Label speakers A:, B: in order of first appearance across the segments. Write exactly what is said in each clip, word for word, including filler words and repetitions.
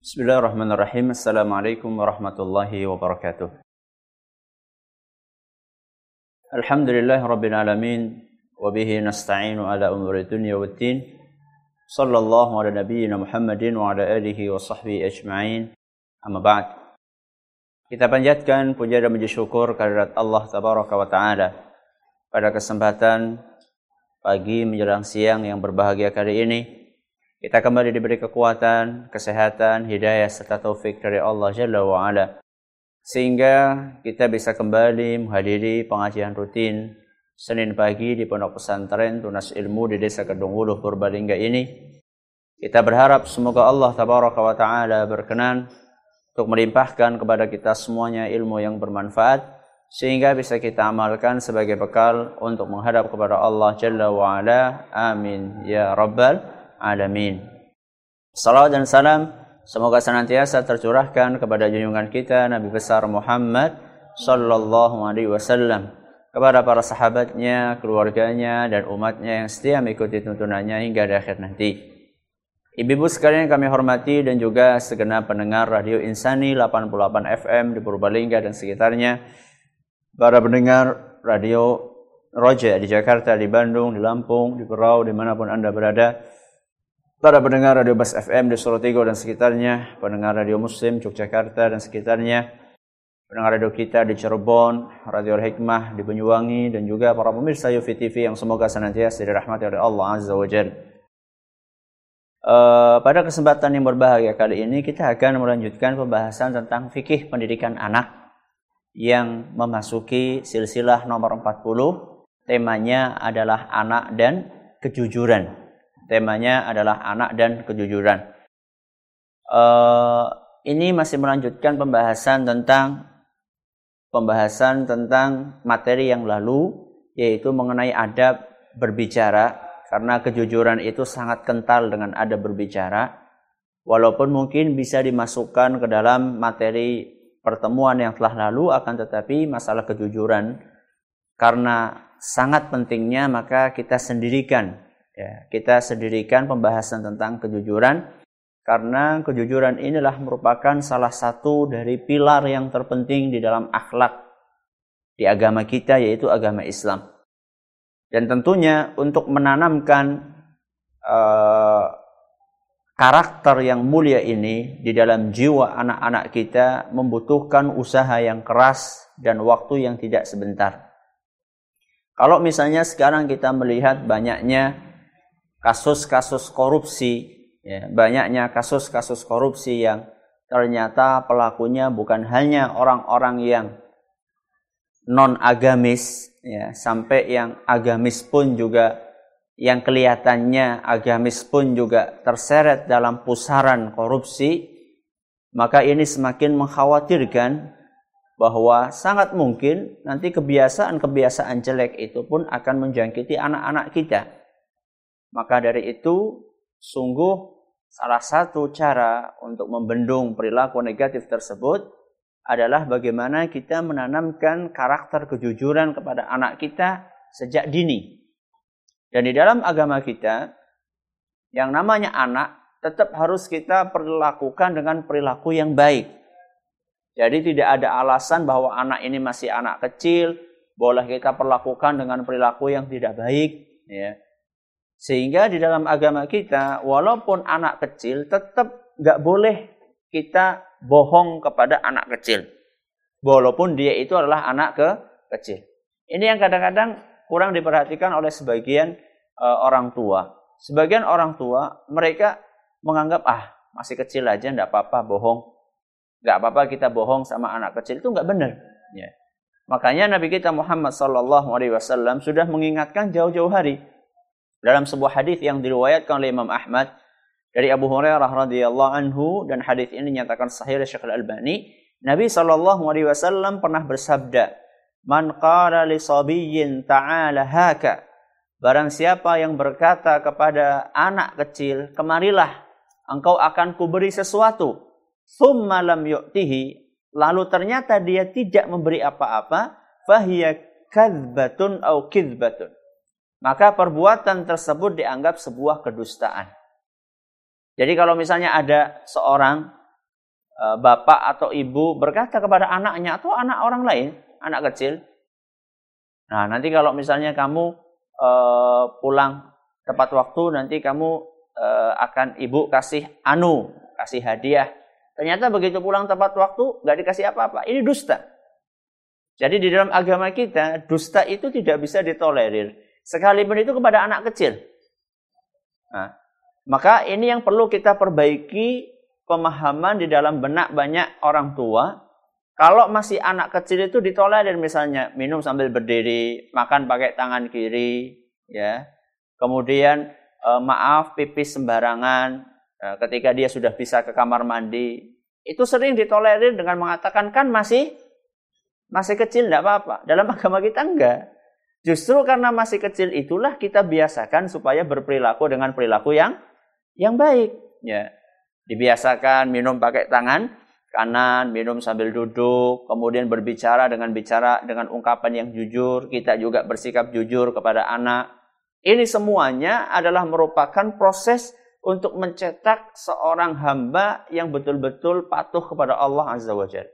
A: Bismillahirrahmanirrahim. Assalamualaikum warahmatullahi wabarakatuh. Alhamdulillahi rabbil alamin wa bihi nasta'inu ala umuri dunya waddin. Sallallahu ala nabiyyina Muhammadin wa ala alihi wa sahbihi ajma'in. Amma ba'd. Kita panjatkan puja dan puji syukur kehadirat Allah tabaraka wa taala pada kesempatan pagi menjelang siang yang berbahagia kali ini. Kita kembali diberi kekuatan, kesehatan, hidayah serta taufik dari Allah Jalla wa Ala, sehingga kita bisa kembali menghadiri pengajian rutin Senin pagi di Pondok Pesantren Tunas Ilmu di Desa Kedung Wuluh, Purbalingga ini. Kita berharap semoga Allah Tabaraka wa Ta'ala berkenan untuk melimpahkan kepada kita semuanya ilmu yang bermanfaat, sehingga bisa kita amalkan sebagai bekal untuk menghadap kepada Allah Jalla wa Ala. Amin ya Rabbal Alamin. Salawat dan salam semoga senantiasa tercurahkan kepada junjungan kita Nabi besar Muhammad sallallahu alaihi wasallam, kepada para sahabatnya, keluarganya dan umatnya yang setia mengikuti tuntunannya hingga di akhir nanti. Ibu-ibu sekalian kami hormati dan juga segenap pendengar Radio Insani delapan puluh delapan F M di Purbalingga dan sekitarnya, para pendengar Radio Roja di Jakarta, di Bandung, di Lampung, di Berau, dimanapun Anda berada, para pendengar Radio Bas F M di Sorotigo dan sekitarnya, pendengar Radio Muslim Yogyakarta dan sekitarnya, pendengar radio kita di Cirebon, Radio Hikmah di Banyuwangi, dan juga para pemirsa Yufi T V yang semoga senantiasa dirahmati oleh Allah Azza wa Jalla. Uh, pada kesempatan yang berbahagia kali ini kita akan melanjutkan pembahasan tentang fikih pendidikan anak yang memasuki silsilah nomor empat puluh. Temanya adalah anak dan kejujuran. Temanya adalah anak dan kejujuran. Uh, ini masih melanjutkan pembahasan tentang pembahasan tentang materi yang lalu, yaitu mengenai adab berbicara, karena kejujuran itu sangat kental dengan adab berbicara. Walaupun mungkin bisa dimasukkan ke dalam materi pertemuan yang telah lalu, akan tetapi masalah kejujuran karena sangat pentingnya, maka kita sendirikan Ya, kita sendirikan pembahasan tentang kejujuran, karena kejujuran inilah merupakan salah satu dari pilar yang terpenting di dalam akhlak di agama kita, yaitu agama Islam. Dan tentunya untuk menanamkan uh, karakter yang mulia ini di dalam jiwa anak-anak kita membutuhkan usaha yang keras dan waktu yang tidak sebentar. Kalau misalnya sekarang kita melihat banyaknya kasus-kasus korupsi, ya, banyaknya kasus-kasus korupsi yang ternyata pelakunya bukan hanya orang-orang yang non-agamis, ya, sampai yang agamis pun juga, yang kelihatannya agamis pun juga terseret dalam pusaran korupsi, maka ini semakin mengkhawatirkan bahwa sangat mungkin nanti kebiasaan-kebiasaan jelek itu pun akan menjangkiti anak-anak kita. Maka dari itu, sungguh salah satu cara untuk membendung perilaku negatif tersebut adalah bagaimana kita menanamkan karakter kejujuran kepada anak kita sejak dini. Dan di dalam agama kita, yang namanya anak tetap harus kita perlakukan dengan perilaku yang baik. Jadi tidak ada alasan bahwa anak ini masih anak kecil, boleh kita perlakukan dengan perilaku yang tidak baik, ya. Sehingga di dalam agama kita, walaupun anak kecil, tetap nggak boleh kita bohong kepada anak kecil, walaupun dia itu adalah anak ke kecil. Ini yang kadang-kadang kurang diperhatikan oleh sebagian uh, orang tua. Sebagian orang tua, mereka menganggap, ah masih kecil aja, nggak apa-apa bohong. Nggak apa-apa kita bohong sama anak kecil, itu nggak benar. Ya. Makanya Nabi kita Muhammad sallallahu alaihi wasallam sudah mengingatkan jauh-jauh hari. Dalam sebuah hadis yang diriwayatkan oleh Imam Ahmad dari Abu Hurairah radhiyallahu anhu, dan hadis ini dinyatakan sahih oleh Syekh Al-Albani, Nabi sallallahu alaihi wasallam pernah bersabda, "Man qala li sabiyyin ta'ala haka." Barang siapa yang berkata kepada anak kecil, "Kemarilah, engkau akan kuberi sesuatu." Tsumma lam yu'tihi, lalu ternyata dia tidak memberi apa-apa, fahiya kadzbatun au kidzbatun. Maka perbuatan tersebut dianggap sebuah kedustaan. Jadi kalau misalnya ada seorang bapak atau ibu berkata kepada anaknya atau anak orang lain, anak kecil, nah nanti kalau misalnya kamu uh, pulang tepat waktu, nanti kamu uh, akan ibu kasih anu, kasih hadiah. Ternyata begitu pulang tepat waktu, nggak dikasih apa-apa. Ini dusta. Jadi di dalam agama kita, dusta itu tidak bisa ditolerir. Sekalipun itu kepada anak kecil. Nah, maka ini yang perlu kita perbaiki pemahaman di dalam benak banyak orang tua. Kalau masih anak kecil itu ditolerir, misalnya minum sambil berdiri, makan pakai tangan kiri, ya. Kemudian eh, maaf pipis sembarangan. Nah, ketika dia sudah bisa ke kamar mandi, itu sering ditolerir dengan mengatakan kan masih masih kecil, tidak apa-apa. Dalam agama kita enggak. Justru karena masih kecil itulah kita biasakan supaya berperilaku dengan perilaku yang yang baik. Ya, dibiasakan minum pakai tangan kanan, minum sambil duduk, kemudian berbicara dengan bicara dengan ungkapan yang jujur. Kita juga bersikap jujur kepada anak. Ini semuanya adalah merupakan proses untuk mencetak seorang hamba yang betul-betul patuh kepada Allah Azza wa Jalla.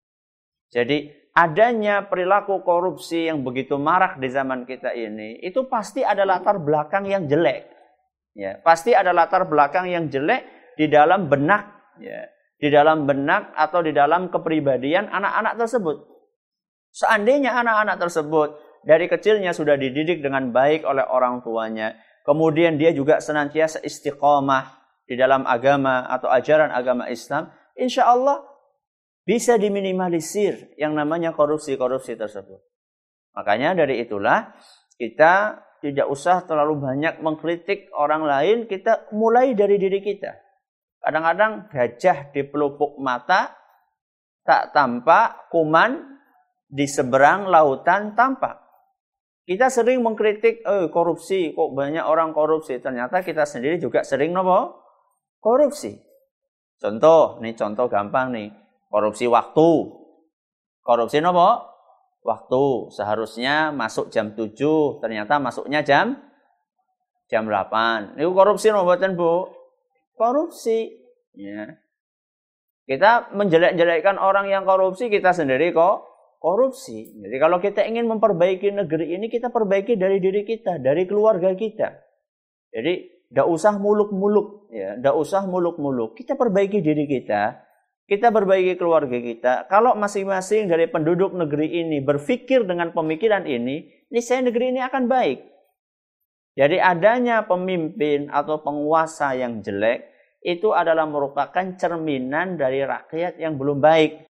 A: Jadi adanya perilaku korupsi yang begitu marak di zaman kita ini, itu pasti ada latar belakang yang jelek. Ya, pasti ada latar belakang yang jelek di dalam benak, ya, di dalam benak atau di dalam kepribadian anak-anak tersebut. Seandainya anak-anak tersebut dari kecilnya sudah dididik dengan baik oleh orang tuanya, kemudian dia juga senantiasa istiqomah di dalam agama atau ajaran agama Islam, insya Allah bisa diminimalisir yang namanya korupsi-korupsi tersebut. Makanya dari itulah kita tidak usah terlalu banyak mengkritik orang lain, kita mulai dari diri kita. Kadang-kadang gajah di pelupuk mata tak tampak, kuman di seberang lautan tampak. Kita sering mengkritik, eh korupsi, kok banyak orang korupsi. Ternyata kita sendiri juga sering nopo korupsi. Contoh, nih contoh gampang nih. Korupsi waktu. Korupsi nopo? Waktu. Seharusnya masuk jam tujuh, ternyata masuknya jam jam delapan. Ini korupsi nopo mboten, Bu? Korupsi. Ya. Kita menjelek-jelekkan orang yang korupsi, kita sendiri kok korupsi. Jadi kalau kita ingin memperbaiki negeri ini, kita perbaiki dari diri kita, dari keluarga kita. Jadi tidak usah muluk-muluk, ya, tidak usah muluk-muluk. Kita perbaiki diri kita, kita perbaiki keluarga kita. Kalau masing-masing dari penduduk negeri ini berpikir dengan pemikiran ini, niscaya negeri ini akan baik. Jadi adanya pemimpin atau penguasa yang jelek itu adalah merupakan cerminan dari rakyat yang belum baik.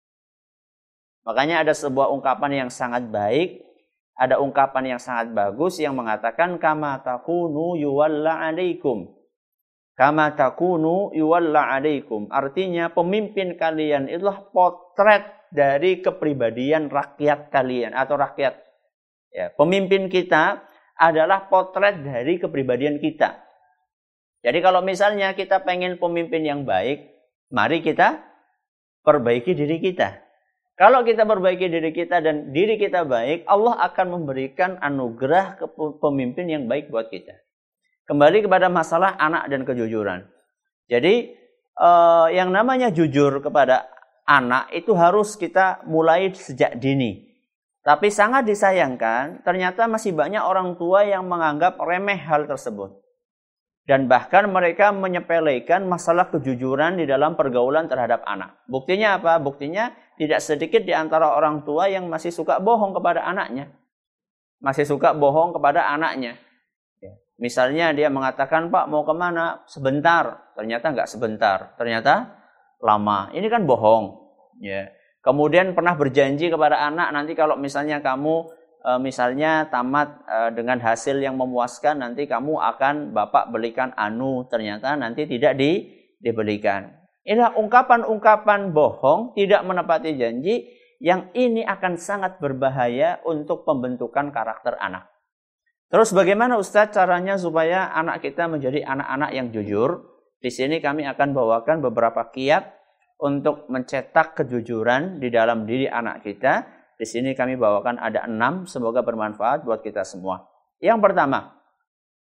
A: Makanya ada sebuah ungkapan yang sangat baik, ada ungkapan yang sangat bagus yang mengatakan kama takunu yuwalla alaikum. Kama takunu yuwalla alaikum. Artinya pemimpin kalian itulah potret dari kepribadian rakyat kalian atau rakyat. Ya, pemimpin kita adalah potret dari kepribadian kita. Jadi kalau misalnya kita pengen pemimpin yang baik, mari kita perbaiki diri kita. Kalau kita perbaiki diri kita dan diri kita baik, Allah akan memberikan anugerah ke pemimpin yang baik buat kita. Kembali kepada masalah anak dan kejujuran. Jadi eh, yang namanya jujur kepada anak itu harus kita mulai sejak dini. Tapi sangat disayangkan, ternyata masih banyak orang tua yang menganggap remeh hal tersebut. Dan bahkan mereka menyepelekan masalah kejujuran di dalam pergaulan terhadap anak. Buktinya apa? Buktinya tidak sedikit di antara orang tua yang masih suka bohong kepada anaknya. Masih suka bohong kepada anaknya. Misalnya dia mengatakan, Pak mau kemana? Sebentar. Ternyata nggak sebentar. Ternyata lama. Ini kan bohong. Ya. Kemudian pernah berjanji kepada anak, nanti kalau misalnya kamu e, misalnya tamat e, dengan hasil yang memuaskan, nanti kamu akan Bapak belikan anu. Ternyata nanti tidak di, dibelikan. Inilah ungkapan-ungkapan bohong, tidak menepati janji, yang ini akan sangat berbahaya untuk pembentukan karakter anak. Terus bagaimana Ustadz caranya supaya anak kita menjadi anak-anak yang jujur? Di sini kami akan bawakan beberapa kiat untuk mencetak kejujuran di dalam diri anak kita. Di sini kami bawakan ada enam, semoga bermanfaat buat kita semua. Yang pertama,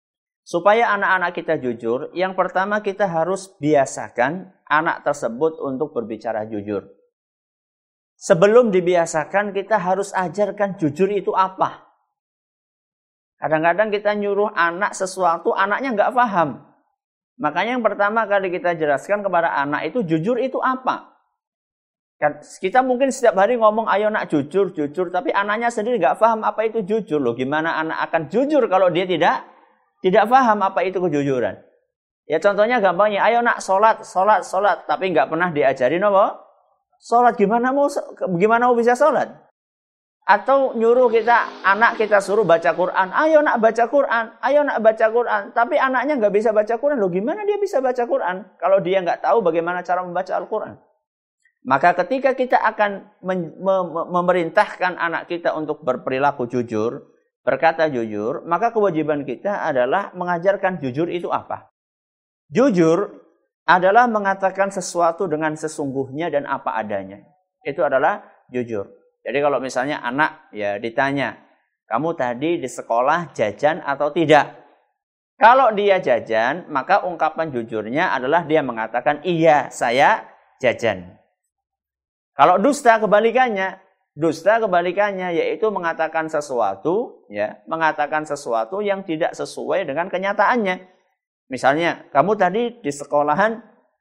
A: Supaya anak-anak kita jujur, yang pertama kita harus biasakan anak tersebut untuk berbicara jujur. Sebelum dibiasakan, kita harus ajarkan jujur itu apa. Kadang-kadang kita nyuruh anak sesuatu, anaknya nggak paham. Makanya yang pertama kali kita jelaskan kepada anak itu, jujur itu apa. Kita mungkin setiap hari ngomong, ayo nak jujur, jujur. Tapi anaknya sendiri nggak paham apa itu jujur. Loh, gimana anak akan jujur kalau dia tidak tidak paham apa itu kejujuran. Ya contohnya gampangnya, ayo nak sholat, sholat, sholat. Tapi nggak pernah diajarin apa? Sholat, gimana mau, gimana mau bisa sholat? Atau nyuruh kita, anak kita suruh baca Quran. Ayo nak baca Quran, ayo nak baca Quran. Tapi anaknya nggak bisa baca Quran. Loh, gimana dia bisa baca Quran kalau dia nggak tahu bagaimana cara membaca Al-Quran? Maka ketika kita akan memerintahkan anak kita untuk berperilaku jujur, berkata jujur, maka kewajiban kita adalah mengajarkan jujur itu apa. Jujur adalah mengatakan sesuatu dengan sesungguhnya dan apa adanya. Itu adalah jujur. Jadi kalau misalnya anak ya ditanya, kamu tadi di sekolah jajan atau tidak? Kalau dia jajan, maka ungkapan jujurnya adalah dia mengatakan, iya saya jajan. Kalau dusta kebalikannya, dusta kebalikannya yaitu mengatakan sesuatu, ya, mengatakan sesuatu yang tidak sesuai dengan kenyataannya. Misalnya, kamu tadi di sekolahan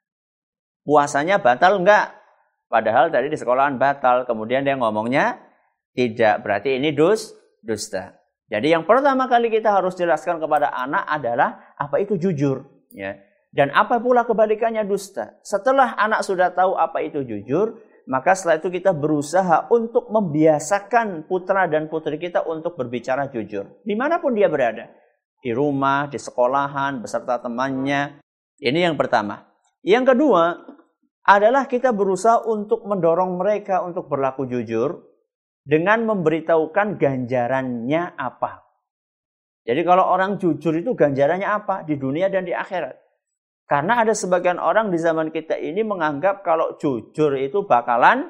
A: puasanya batal enggak? Padahal tadi di sekolahan batal, kemudian dia ngomongnya tidak, berarti ini dus, dusta. Jadi yang pertama kali kita harus jelaskan kepada anak adalah apa itu jujur, ya. Dan apa pula kebalikannya dusta. Setelah anak sudah tahu apa itu jujur, maka setelah itu kita berusaha untuk membiasakan putra dan putri kita untuk berbicara jujur. Dimanapun dia berada. Di rumah, di sekolahan, beserta temannya. Ini yang pertama. Yang kedua adalah kita berusaha untuk mendorong mereka untuk berlaku jujur dengan memberitahukan ganjarannya apa. Jadi kalau orang jujur itu ganjarannya apa? Di dunia dan di akhirat. Karena ada sebagian orang di zaman kita ini menganggap kalau jujur itu bakalan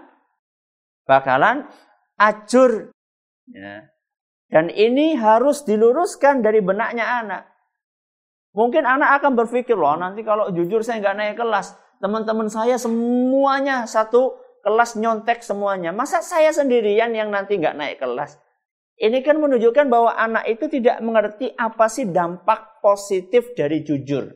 A: bakalan ajur. Ya. Dan ini harus diluruskan dari benaknya anak. Mungkin anak akan berpikir, loh nanti kalau jujur saya nggak naik kelas. Teman-teman saya semuanya satu kelas nyontek semuanya. Masa saya sendirian yang nanti nggak naik kelas? Ini kan menunjukkan bahwa anak itu tidak mengerti apa sih dampak positif dari jujur.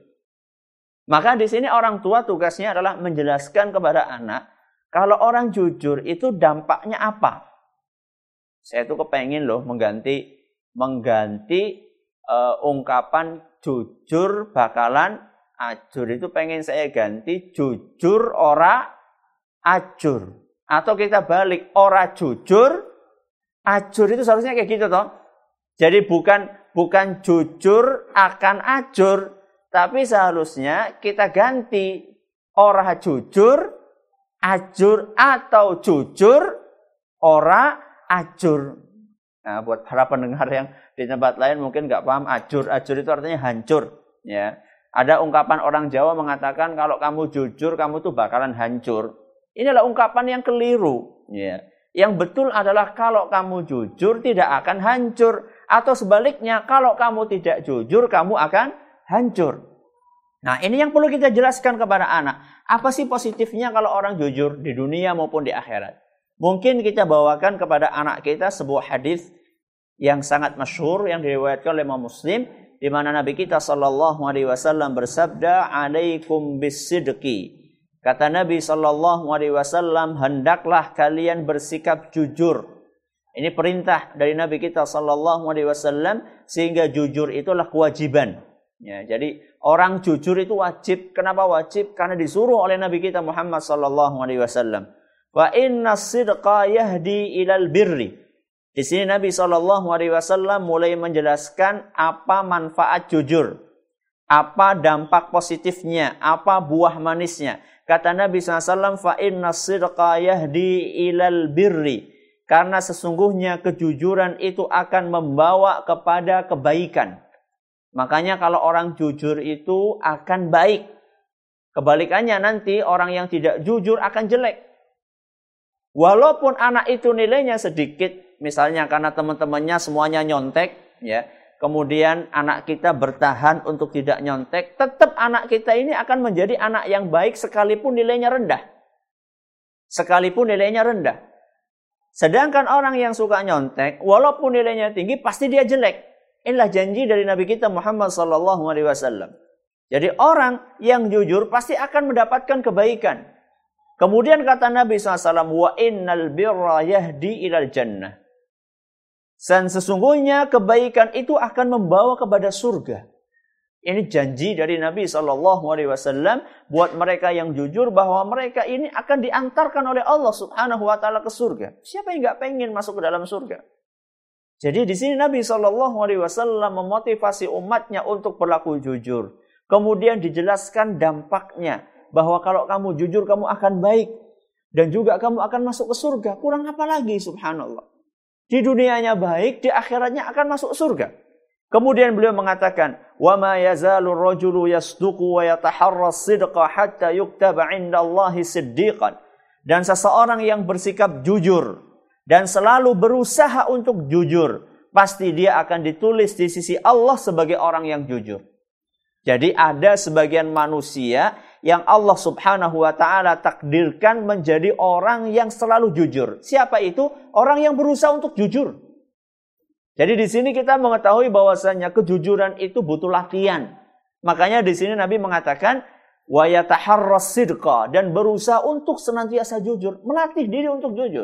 A: Maka di sini orang tua tugasnya adalah menjelaskan kepada anak, kalau orang jujur itu dampaknya apa. Saya tuh kepengen loh mengganti mengganti uh, ungkapan jujur bakalan ajur itu pengen saya ganti jujur ora ajur. Atau kita balik, ora jujur ajur, itu seharusnya kayak gitu toh. Jadi bukan bukan jujur akan ajur. Tapi seharusnya kita ganti ora jujur, ajur, atau jujur, ora ajur. Nah, buat para pendengar yang di tempat lain mungkin nggak paham ajur. Ajur itu artinya hancur. Ya, ada ungkapan orang Jawa mengatakan kalau kamu jujur, kamu tuh bakalan hancur. Ini adalah ungkapan yang keliru. Ya. Yang betul adalah kalau kamu jujur tidak akan hancur. Atau sebaliknya, kalau kamu tidak jujur, kamu akan hancur. Nah, ini yang perlu kita jelaskan kepada anak. Apa sih positifnya kalau orang jujur di dunia maupun di akhirat? Mungkin kita bawakan kepada anak kita sebuah hadis yang sangat masyhur yang diriwayatkan oleh Imam Muslim, di mana Nabi kita sallallahu alaihi wasallam bersabda, "Alaikum bisidqi." Kata Nabi sallallahu alaihi wasallam, hendaklah kalian bersikap jujur. Ini perintah dari Nabi kita sallallahu alaihi wasallam, sehingga jujur itulah kewajiban. Ya, jadi orang jujur itu wajib. Kenapa wajib? Karena disuruh oleh Nabi kita Muhammad sallallahu alaihi wasallam. Wa inna sidqa yahdi ilal birri. Di sini Nabi sallallahu alaihi wasallam mulai menjelaskan apa manfaat jujur, apa dampak positifnya, apa buah manisnya. Kata Nabi sallallahu alaihi wasallam, fa inna sidqa yahdi ilal birri. Karena sesungguhnya kejujuran itu akan membawa kepada kebaikan. Makanya kalau orang jujur itu akan baik. Kebalikannya nanti orang yang tidak jujur akan jelek. Walaupun anak itu nilainya sedikit, misalnya karena teman-temannya semuanya nyontek, ya. kemudian anak kita bertahan untuk tidak nyontek, tetap anak kita ini akan menjadi anak yang baik sekalipun nilainya rendah. Sekalipun nilainya rendah. Sedangkan orang yang suka nyontek, walaupun nilainya tinggi, pasti dia jelek. Inilah janji dari Nabi kita Muhammad sallallahu alaihi wasallam. Jadi orang yang jujur pasti akan mendapatkan kebaikan. Kemudian kata Nabi shallallahu alaihi wasallam, wa innal birra yahdi ilal jannah. Dan sesungguhnya kebaikan itu akan membawa kepada surga. Ini janji dari Nabi shallallahu alaihi wasallam buat mereka yang jujur bahwa mereka ini akan diantarkan oleh Allah Subhanahu wa taala ke surga. Siapa yang nggak pengen masuk ke dalam surga? Jadi di sini Nabi shallallahu alaihi wasallam memotivasi umatnya untuk berlaku jujur. Kemudian dijelaskan dampaknya. Bahwa kalau kamu jujur, kamu akan baik. Dan juga kamu akan masuk ke surga. Kurang apa lagi, subhanallah. Di dunianya baik, di akhiratnya akan masuk surga. Kemudian beliau mengatakan, وَمَا يَزَالُ الرَّجُلُ يَصْدُقُ وَيَتَحَرَّ الصِّدْقَ حَتَّى يُكْتَبَ عِنْدَ اللَّهِ صِدِّيقًا. Dan seseorang yang bersikap jujur, dan selalu berusaha untuk jujur, pasti dia akan ditulis di sisi Allah sebagai orang yang jujur. Jadi ada sebagian manusia yang Allah Subhanahu wa taala takdirkan menjadi orang yang selalu jujur. Siapa itu? Orang yang berusaha untuk jujur. Jadi di sini kita mengetahui bahwasanya kejujuran itu butuh latihan. Makanya di sini Nabi mengatakan wa yataharras sidqa, dan berusaha untuk senantiasa jujur, melatih diri untuk jujur.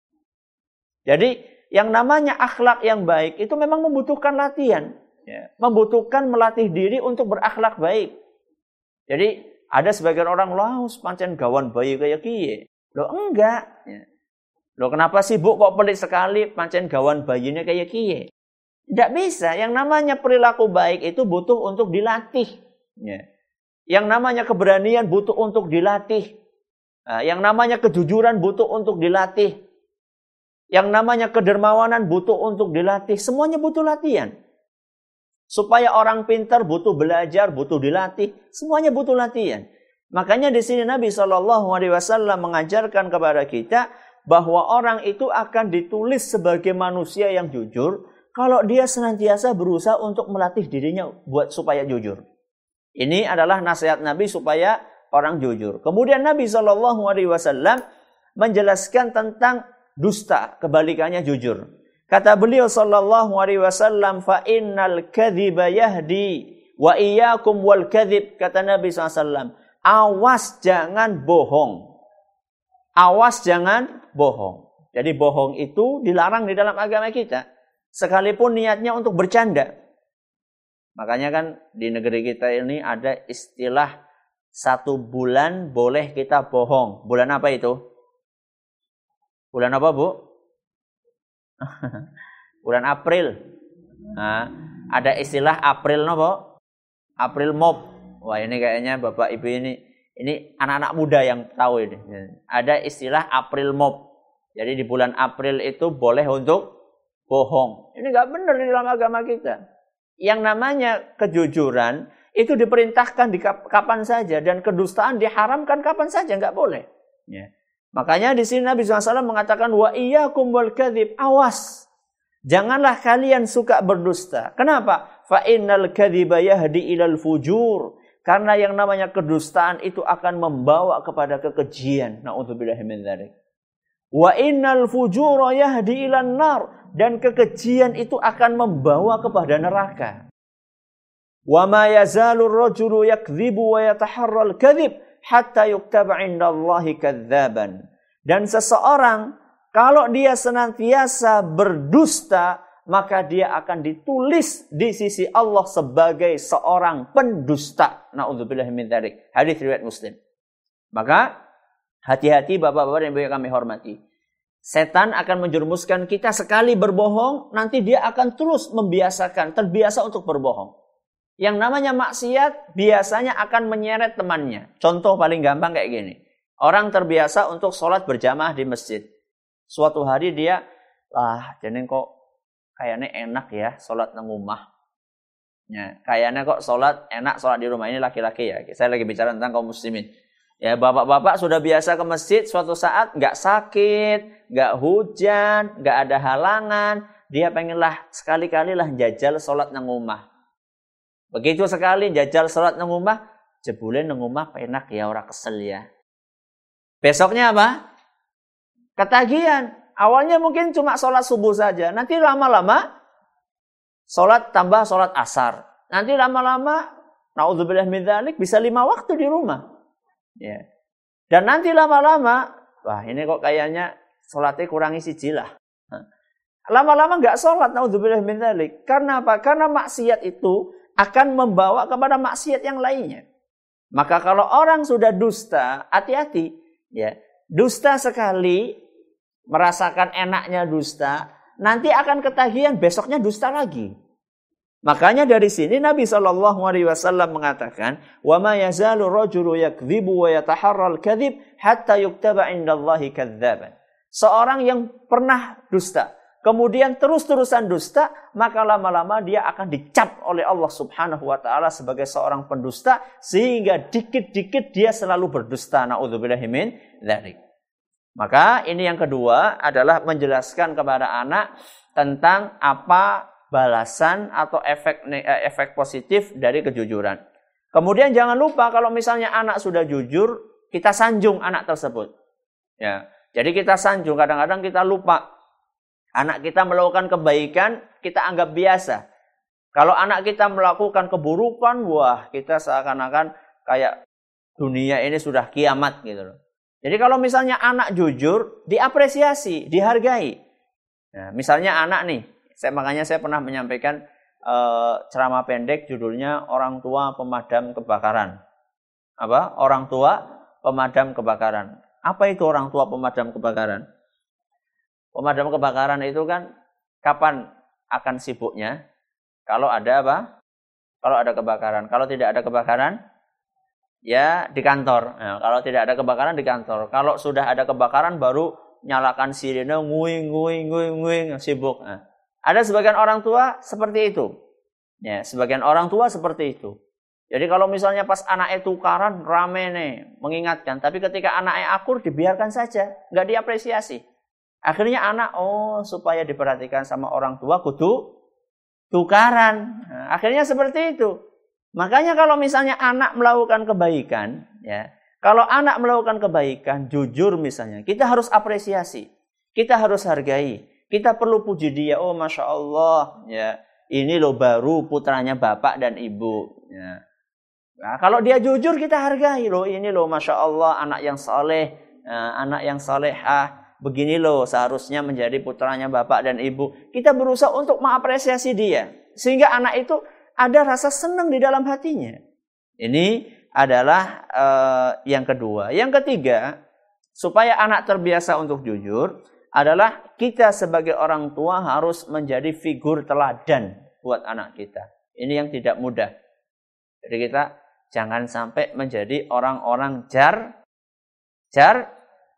A: Jadi yang namanya akhlak yang baik itu memang membutuhkan latihan. Ya, membutuhkan melatih diri untuk berakhlak baik. Jadi ada sebagian orang laus pancen gawan bayi kayak kiye. Loh enggak. Ya. Loh kenapa sih Bu kok pelit sekali pancen gawan bayinya kayak kiye? Tidak bisa. Yang namanya perilaku baik itu butuh untuk dilatih. Ya. Yang namanya keberanian butuh untuk dilatih. Nah, yang namanya kejujuran butuh untuk dilatih. Yang namanya kedermawanan butuh untuk dilatih. Semuanya butuh latihan. Supaya orang pintar butuh belajar, butuh dilatih. Semuanya butuh latihan. Makanya di sini Nabi shallallahu alaihi wasallam mengajarkan kepada kita bahwa orang itu akan ditulis sebagai manusia yang jujur kalau dia senantiasa berusaha untuk melatih dirinya buat supaya jujur. Ini adalah nasihat Nabi supaya orang jujur. Kemudian Nabi shallallahu alaihi wasallam menjelaskan tentang dusta, kebalikannya jujur. Kata beliau sallallahu alaihi wasallam, fa innal kadhiba yahdi wa iyyakum wal kadhib. Kata Nabi sallallahu alaihi wasallam, awas jangan bohong. Awas jangan bohong. Jadi bohong itu dilarang di dalam agama kita. Sekalipun niatnya untuk bercanda. Makanya kan di negeri kita ini ada istilah satu bulan boleh kita bohong. Bulan apa itu? Bulan apa, Bu? Bulan April. Nah, ada istilah April nopo? April Mop. Wah, ini kayaknya Bapak Ibu ini ini anak-anak muda yang tahu ini. Ada istilah April Mop. Jadi di bulan April itu boleh untuk bohong. Ini enggak benar di dalam agama kita. Yang namanya kejujuran itu diperintahkan di kapan saja, dan kedustaan diharamkan kapan saja, enggak boleh. Ya. Makanya di sini Nabi shallallahu alaihi wasallam mengatakan wa iyyakum wal kadzib, awas. Janganlah kalian suka berdusta. Kenapa? Fa innal kadziba yahdi ilal fujur. Karena yang namanya kedustaan itu akan membawa kepada kekejian. Na'udzubillahi min dzalik. Wa innal fujura yahdi ilan nar, dan kekejian itu akan membawa kepada neraka. Wa ma yazalu ar-rajulu yakdzibu wa yataharral kadzib hatta yuktaba 'indallahi kadzaban. Dan seseorang kalau dia senantiasa berdusta, maka dia akan ditulis di sisi Allah sebagai seorang pendusta. Na'udzubillahi min dzalik. Hadis riwayat Muslim. Maka hati-hati Bapak-bapak dan Ibu yang kami hormati. Setan akan menjerumuskan kita sekali berbohong, nanti dia akan terus membiasakan, terbiasa untuk berbohong. Yang namanya maksiat biasanya akan menyeret temannya. Contoh paling gampang kayak gini. Orang terbiasa untuk sholat berjamaah di masjid. Suatu hari dia, lah jadi kok kayaknya enak ya sholat di rumah. Ya, kayaknya kok sholat enak sholat di rumah. Ini laki-laki ya. Saya lagi bicara tentang kaum muslimin. Ya, bapak-bapak sudah biasa ke masjid, suatu saat nggak sakit, nggak hujan, nggak ada halangan, dia pengenlah sekali-kalilah jajal sholat nang omah. Begitu sekali jajal sholat nang omah, jebule nang omah penak ya, ora kesel ya. Besoknya apa? Ketagihan. Awalnya mungkin cuma sholat subuh saja. Nanti lama-lama sholat tambah sholat asar. Nanti lama-lama, naudzubillah min dzalik, bisa lima waktu di rumah. Ya. Dan nanti lama-lama, wah ini kok kayaknya sholatnya kurangi siji lah. Lama-lama nggak sholat, naudzubillah min dzalik. Karena apa? Karena maksiat itu akan membawa kepada maksiat yang lainnya. Maka kalau orang sudah dusta, hati-hati. Ya, dusta sekali, merasakan enaknya dusta, nanti akan ketagihan, besoknya dusta lagi. Makanya dari sini Nabi shallallahu alaihi wasallam mengatakan, wa ma yazalu rajulu yakdzibu wa yataharral kadzib hatta yuktaba indallahi kadzaban. Seorang yang pernah dusta, kemudian terus-terusan dusta, maka lama-lama dia akan dicap oleh Allah Subhanahu wa taala sebagai seorang pendusta, sehingga dikit-dikit dia selalu berdusta. Na'udzubillahi min dzalik. Maka ini yang kedua adalah menjelaskan kepada anak tentang apa balasan atau efek efek positif dari kejujuran. Kemudian jangan lupa kalau misalnya anak sudah jujur, kita sanjung anak tersebut. Ya. Jadi kita sanjung, kadang-kadang kita lupa. Anak kita melakukan kebaikan, kita anggap biasa. Kalau anak kita melakukan keburukan, wah kita seakan-akan kayak dunia ini sudah kiamat gitu loh. Jadi kalau misalnya anak jujur, diapresiasi, dihargai. Nah, misalnya anak nih, saya, makanya saya pernah menyampaikan uh, ceramah pendek judulnya Orang Tua Pemadam Kebakaran. Apa? Orang Tua Pemadam Kebakaran. Apa itu orang tua pemadam kebakaran? Pemadam kebakaran itu kan kapan akan sibuknya? Kalau ada apa? Kalau ada kebakaran. Kalau tidak ada kebakaran, ya di kantor. Nah, kalau tidak ada kebakaran di kantor. Kalau sudah ada kebakaran baru nyalakan sirene, nguing nguing nguing nguing, sibuk. Nah, ada sebagian orang tua seperti itu. Ya, sebagian orang tua seperti itu. Jadi kalau misalnya pas anaknya tukaran, rame nih, mengingatkan. Tapi ketika anaknya akur, dibiarkan saja. Nggak diapresiasi. Akhirnya anak, oh supaya diperhatikan sama orang tua, kudu tukaran. Nah, akhirnya seperti itu. Makanya kalau misalnya anak melakukan kebaikan, ya, kalau anak melakukan kebaikan, jujur misalnya, kita harus apresiasi. Kita harus hargai. Kita perlu puji dia. Oh Masya Allah, ya, ini loh baru putranya bapak dan ibu. Ya. Nah, kalau dia jujur kita hargai loh, ini loh Masya Allah anak yang soleh, nah, anak yang solehah, begini loh seharusnya menjadi putranya bapak dan ibu. Kita berusaha untuk mengapresiasi dia, sehingga anak itu ada rasa senang di dalam hatinya. Ini adalah uh, yang kedua. Yang ketiga, supaya anak terbiasa untuk jujur, adalah kita sebagai orang tua harus menjadi figur teladan buat anak kita. Ini yang tidak mudah. Jadi kita jangan sampai menjadi orang-orang jar, jar,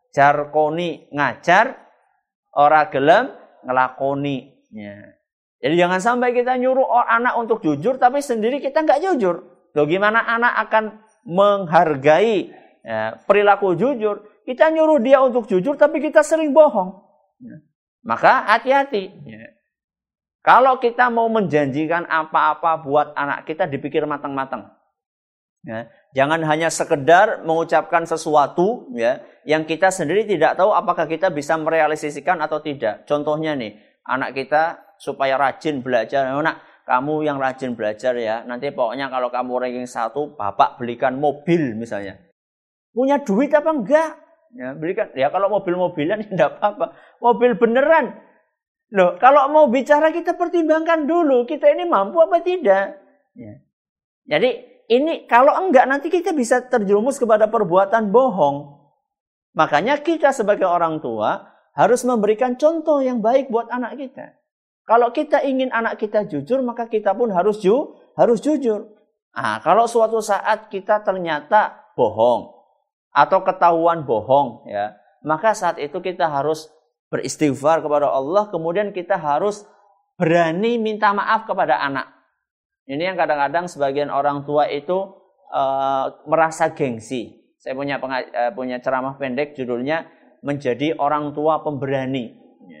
A: jarkoni ngajar, ora gelem ngelakoni. Ya. Jadi jangan sampai kita nyuruh anak untuk jujur, tapi sendiri kita nggak jujur. Loh, gimana anak akan menghargai ya, perilaku jujur? Kita nyuruh dia untuk jujur, tapi kita sering bohong. Ya. Maka hati-hati. Ya. Kalau kita mau menjanjikan apa-apa buat anak kita, dipikir matang-matang. Ya, jangan hanya sekedar mengucapkan sesuatu ya yang kita sendiri tidak tahu apakah kita bisa merealisasikan atau tidak. Contohnya nih, anak kita supaya rajin belajar. Oh, nak, kamu yang rajin belajar ya. Nanti pokoknya kalau kamu ranking satu, bapak belikan mobil misalnya. Punya duit apa enggak? Ya, belikan. Ya kalau mobil-mobilan tidak apa-apa. Mobil beneran. Loh, kalau mau bicara kita pertimbangkan dulu, kita ini mampu apa tidak. Ya. Jadi ini kalau enggak nanti kita bisa terjerumus kepada perbuatan bohong. Makanya kita sebagai orang tua harus memberikan contoh yang baik buat anak kita. Kalau kita ingin anak kita jujur, maka kita pun harus ju, harus jujur. Nah, kalau suatu saat kita ternyata bohong atau ketahuan bohong, ya, maka saat itu kita harus beristighfar kepada Allah, kemudian kita harus berani minta maaf kepada anak. Ini yang kadang-kadang sebagian orang tua itu uh, merasa gengsi. Saya punya penga- uh, punya ceramah pendek judulnya Menjadi Orang Tua Pemberani.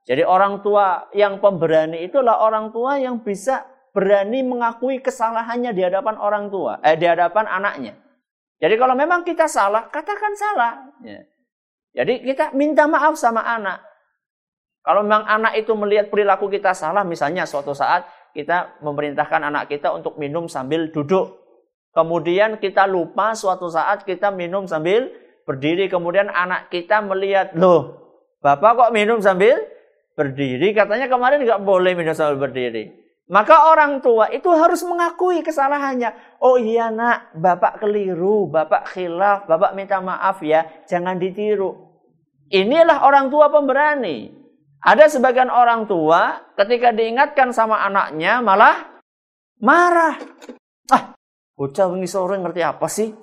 A: Jadi orang tua yang pemberani itulah orang tua yang bisa berani mengakui kesalahannya di hadapan orang tua, eh di hadapan anaknya. Jadi kalau memang kita salah, katakan salah. Ya. Jadi kita minta maaf sama anak. Kalau memang anak itu melihat perilaku kita salah, misalnya suatu saat kita memerintahkan anak kita untuk minum sambil duduk. Kemudian kita lupa suatu saat kita minum sambil berdiri. Kemudian anak kita melihat, loh, Bapak kok minum sambil berdiri? Katanya kemarin nggak boleh minum sambil berdiri. Maka orang tua itu harus mengakui kesalahannya. Oh iya nak, Bapak keliru, Bapak khilaf, Bapak minta maaf ya, jangan ditiru. Inilah orang tua pemberani. Ada sebagian orang tua ketika diingatkan sama anaknya malah marah. Ah, bocah wingi sore ngerti apa sih?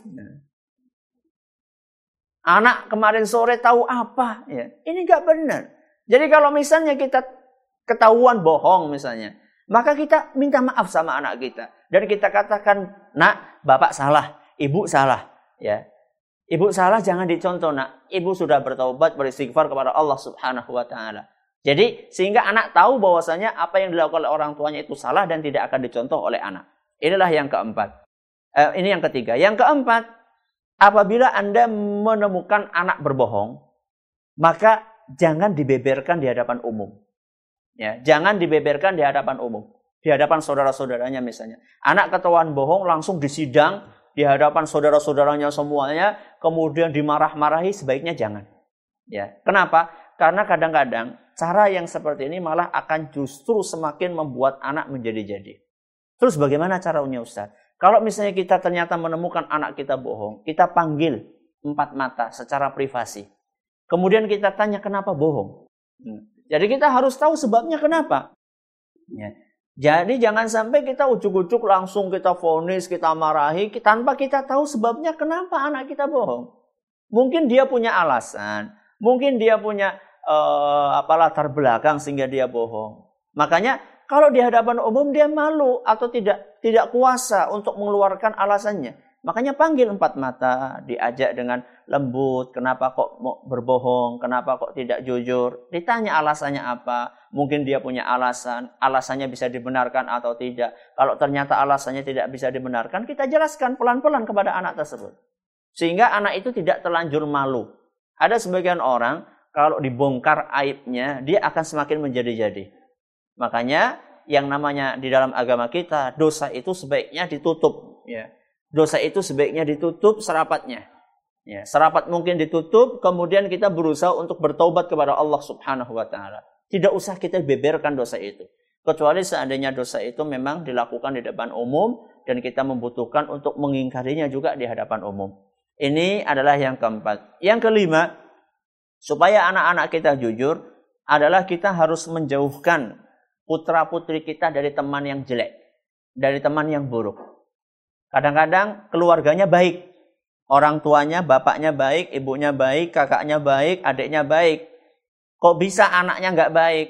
A: Anak kemarin sore tahu apa? Ya, ini nggak benar. Jadi kalau misalnya kita ketahuan bohong misalnya, maka kita minta maaf sama anak kita dan kita katakan, nak, Bapak salah, Ibu salah, ya. Ibu salah jangan dicontoh, nak. Ibu sudah bertaubat, beristighfar kepada Allah Subhanahu wa taala. Jadi sehingga anak tahu bahwasanya apa yang dilakukan oleh orang tuanya itu salah dan tidak akan dicontoh oleh anak. Inilah yang keempat. Eh, ini yang ketiga. Yang keempat, apabila Anda menemukan anak berbohong, maka jangan dibeberkan di hadapan umum. Ya, jangan dibeberkan di hadapan umum. Di hadapan saudara-saudaranya misalnya. Anak ketahuan bohong langsung disidang di hadapan saudara-saudaranya semuanya, kemudian dimarah-marahi, sebaiknya jangan. Ya, kenapa? Karena kadang-kadang cara yang seperti ini malah akan justru semakin membuat anak menjadi-jadi. Terus bagaimana caranya Ustaz? Kalau misalnya kita ternyata menemukan anak kita bohong, kita panggil empat mata secara privasi. Kemudian kita tanya kenapa bohong. Jadi kita harus tahu sebabnya kenapa. Ya. Jadi jangan sampai kita ujuk-ujuk langsung kita vonis, kita marahi, tanpa kita tahu sebabnya kenapa anak kita bohong. Mungkin dia punya alasan, mungkin dia punya Uh, apa latar belakang sehingga dia bohong. Makanya kalau di hadapan umum dia malu atau tidak tidak kuasa untuk mengeluarkan alasannya. Makanya panggil empat mata, diajak dengan lembut, kenapa kok mau berbohong, kenapa kok tidak jujur, ditanya alasannya apa. Mungkin dia punya alasan, alasannya bisa dibenarkan atau tidak. Kalau ternyata alasannya tidak bisa dibenarkan, kita jelaskan pelan-pelan kepada anak tersebut. Sehingga anak itu tidak terlanjur malu. Ada sebagian orang kalau dibongkar aibnya, dia akan semakin menjadi-jadi. Makanya yang namanya di dalam agama kita, dosa itu sebaiknya ditutup. Ya. Dosa itu sebaiknya ditutup serapatnya. Ya. Serapat mungkin ditutup, kemudian kita berusaha untuk bertaubat kepada Allah Subhanahu wa taala. Tidak usah kita beberkan dosa itu. Kecuali seandainya dosa itu memang dilakukan di depan umum, dan kita membutuhkan untuk mengingkarinya juga di hadapan umum. Ini adalah yang keempat. Yang kelima, supaya anak-anak kita jujur, adalah kita harus menjauhkan putra-putri kita dari teman yang jelek, dari teman yang buruk. Kadang-kadang keluarganya baik, orang tuanya, bapaknya baik, ibunya baik, kakaknya baik, adiknya baik. Kok bisa anaknya nggak baik?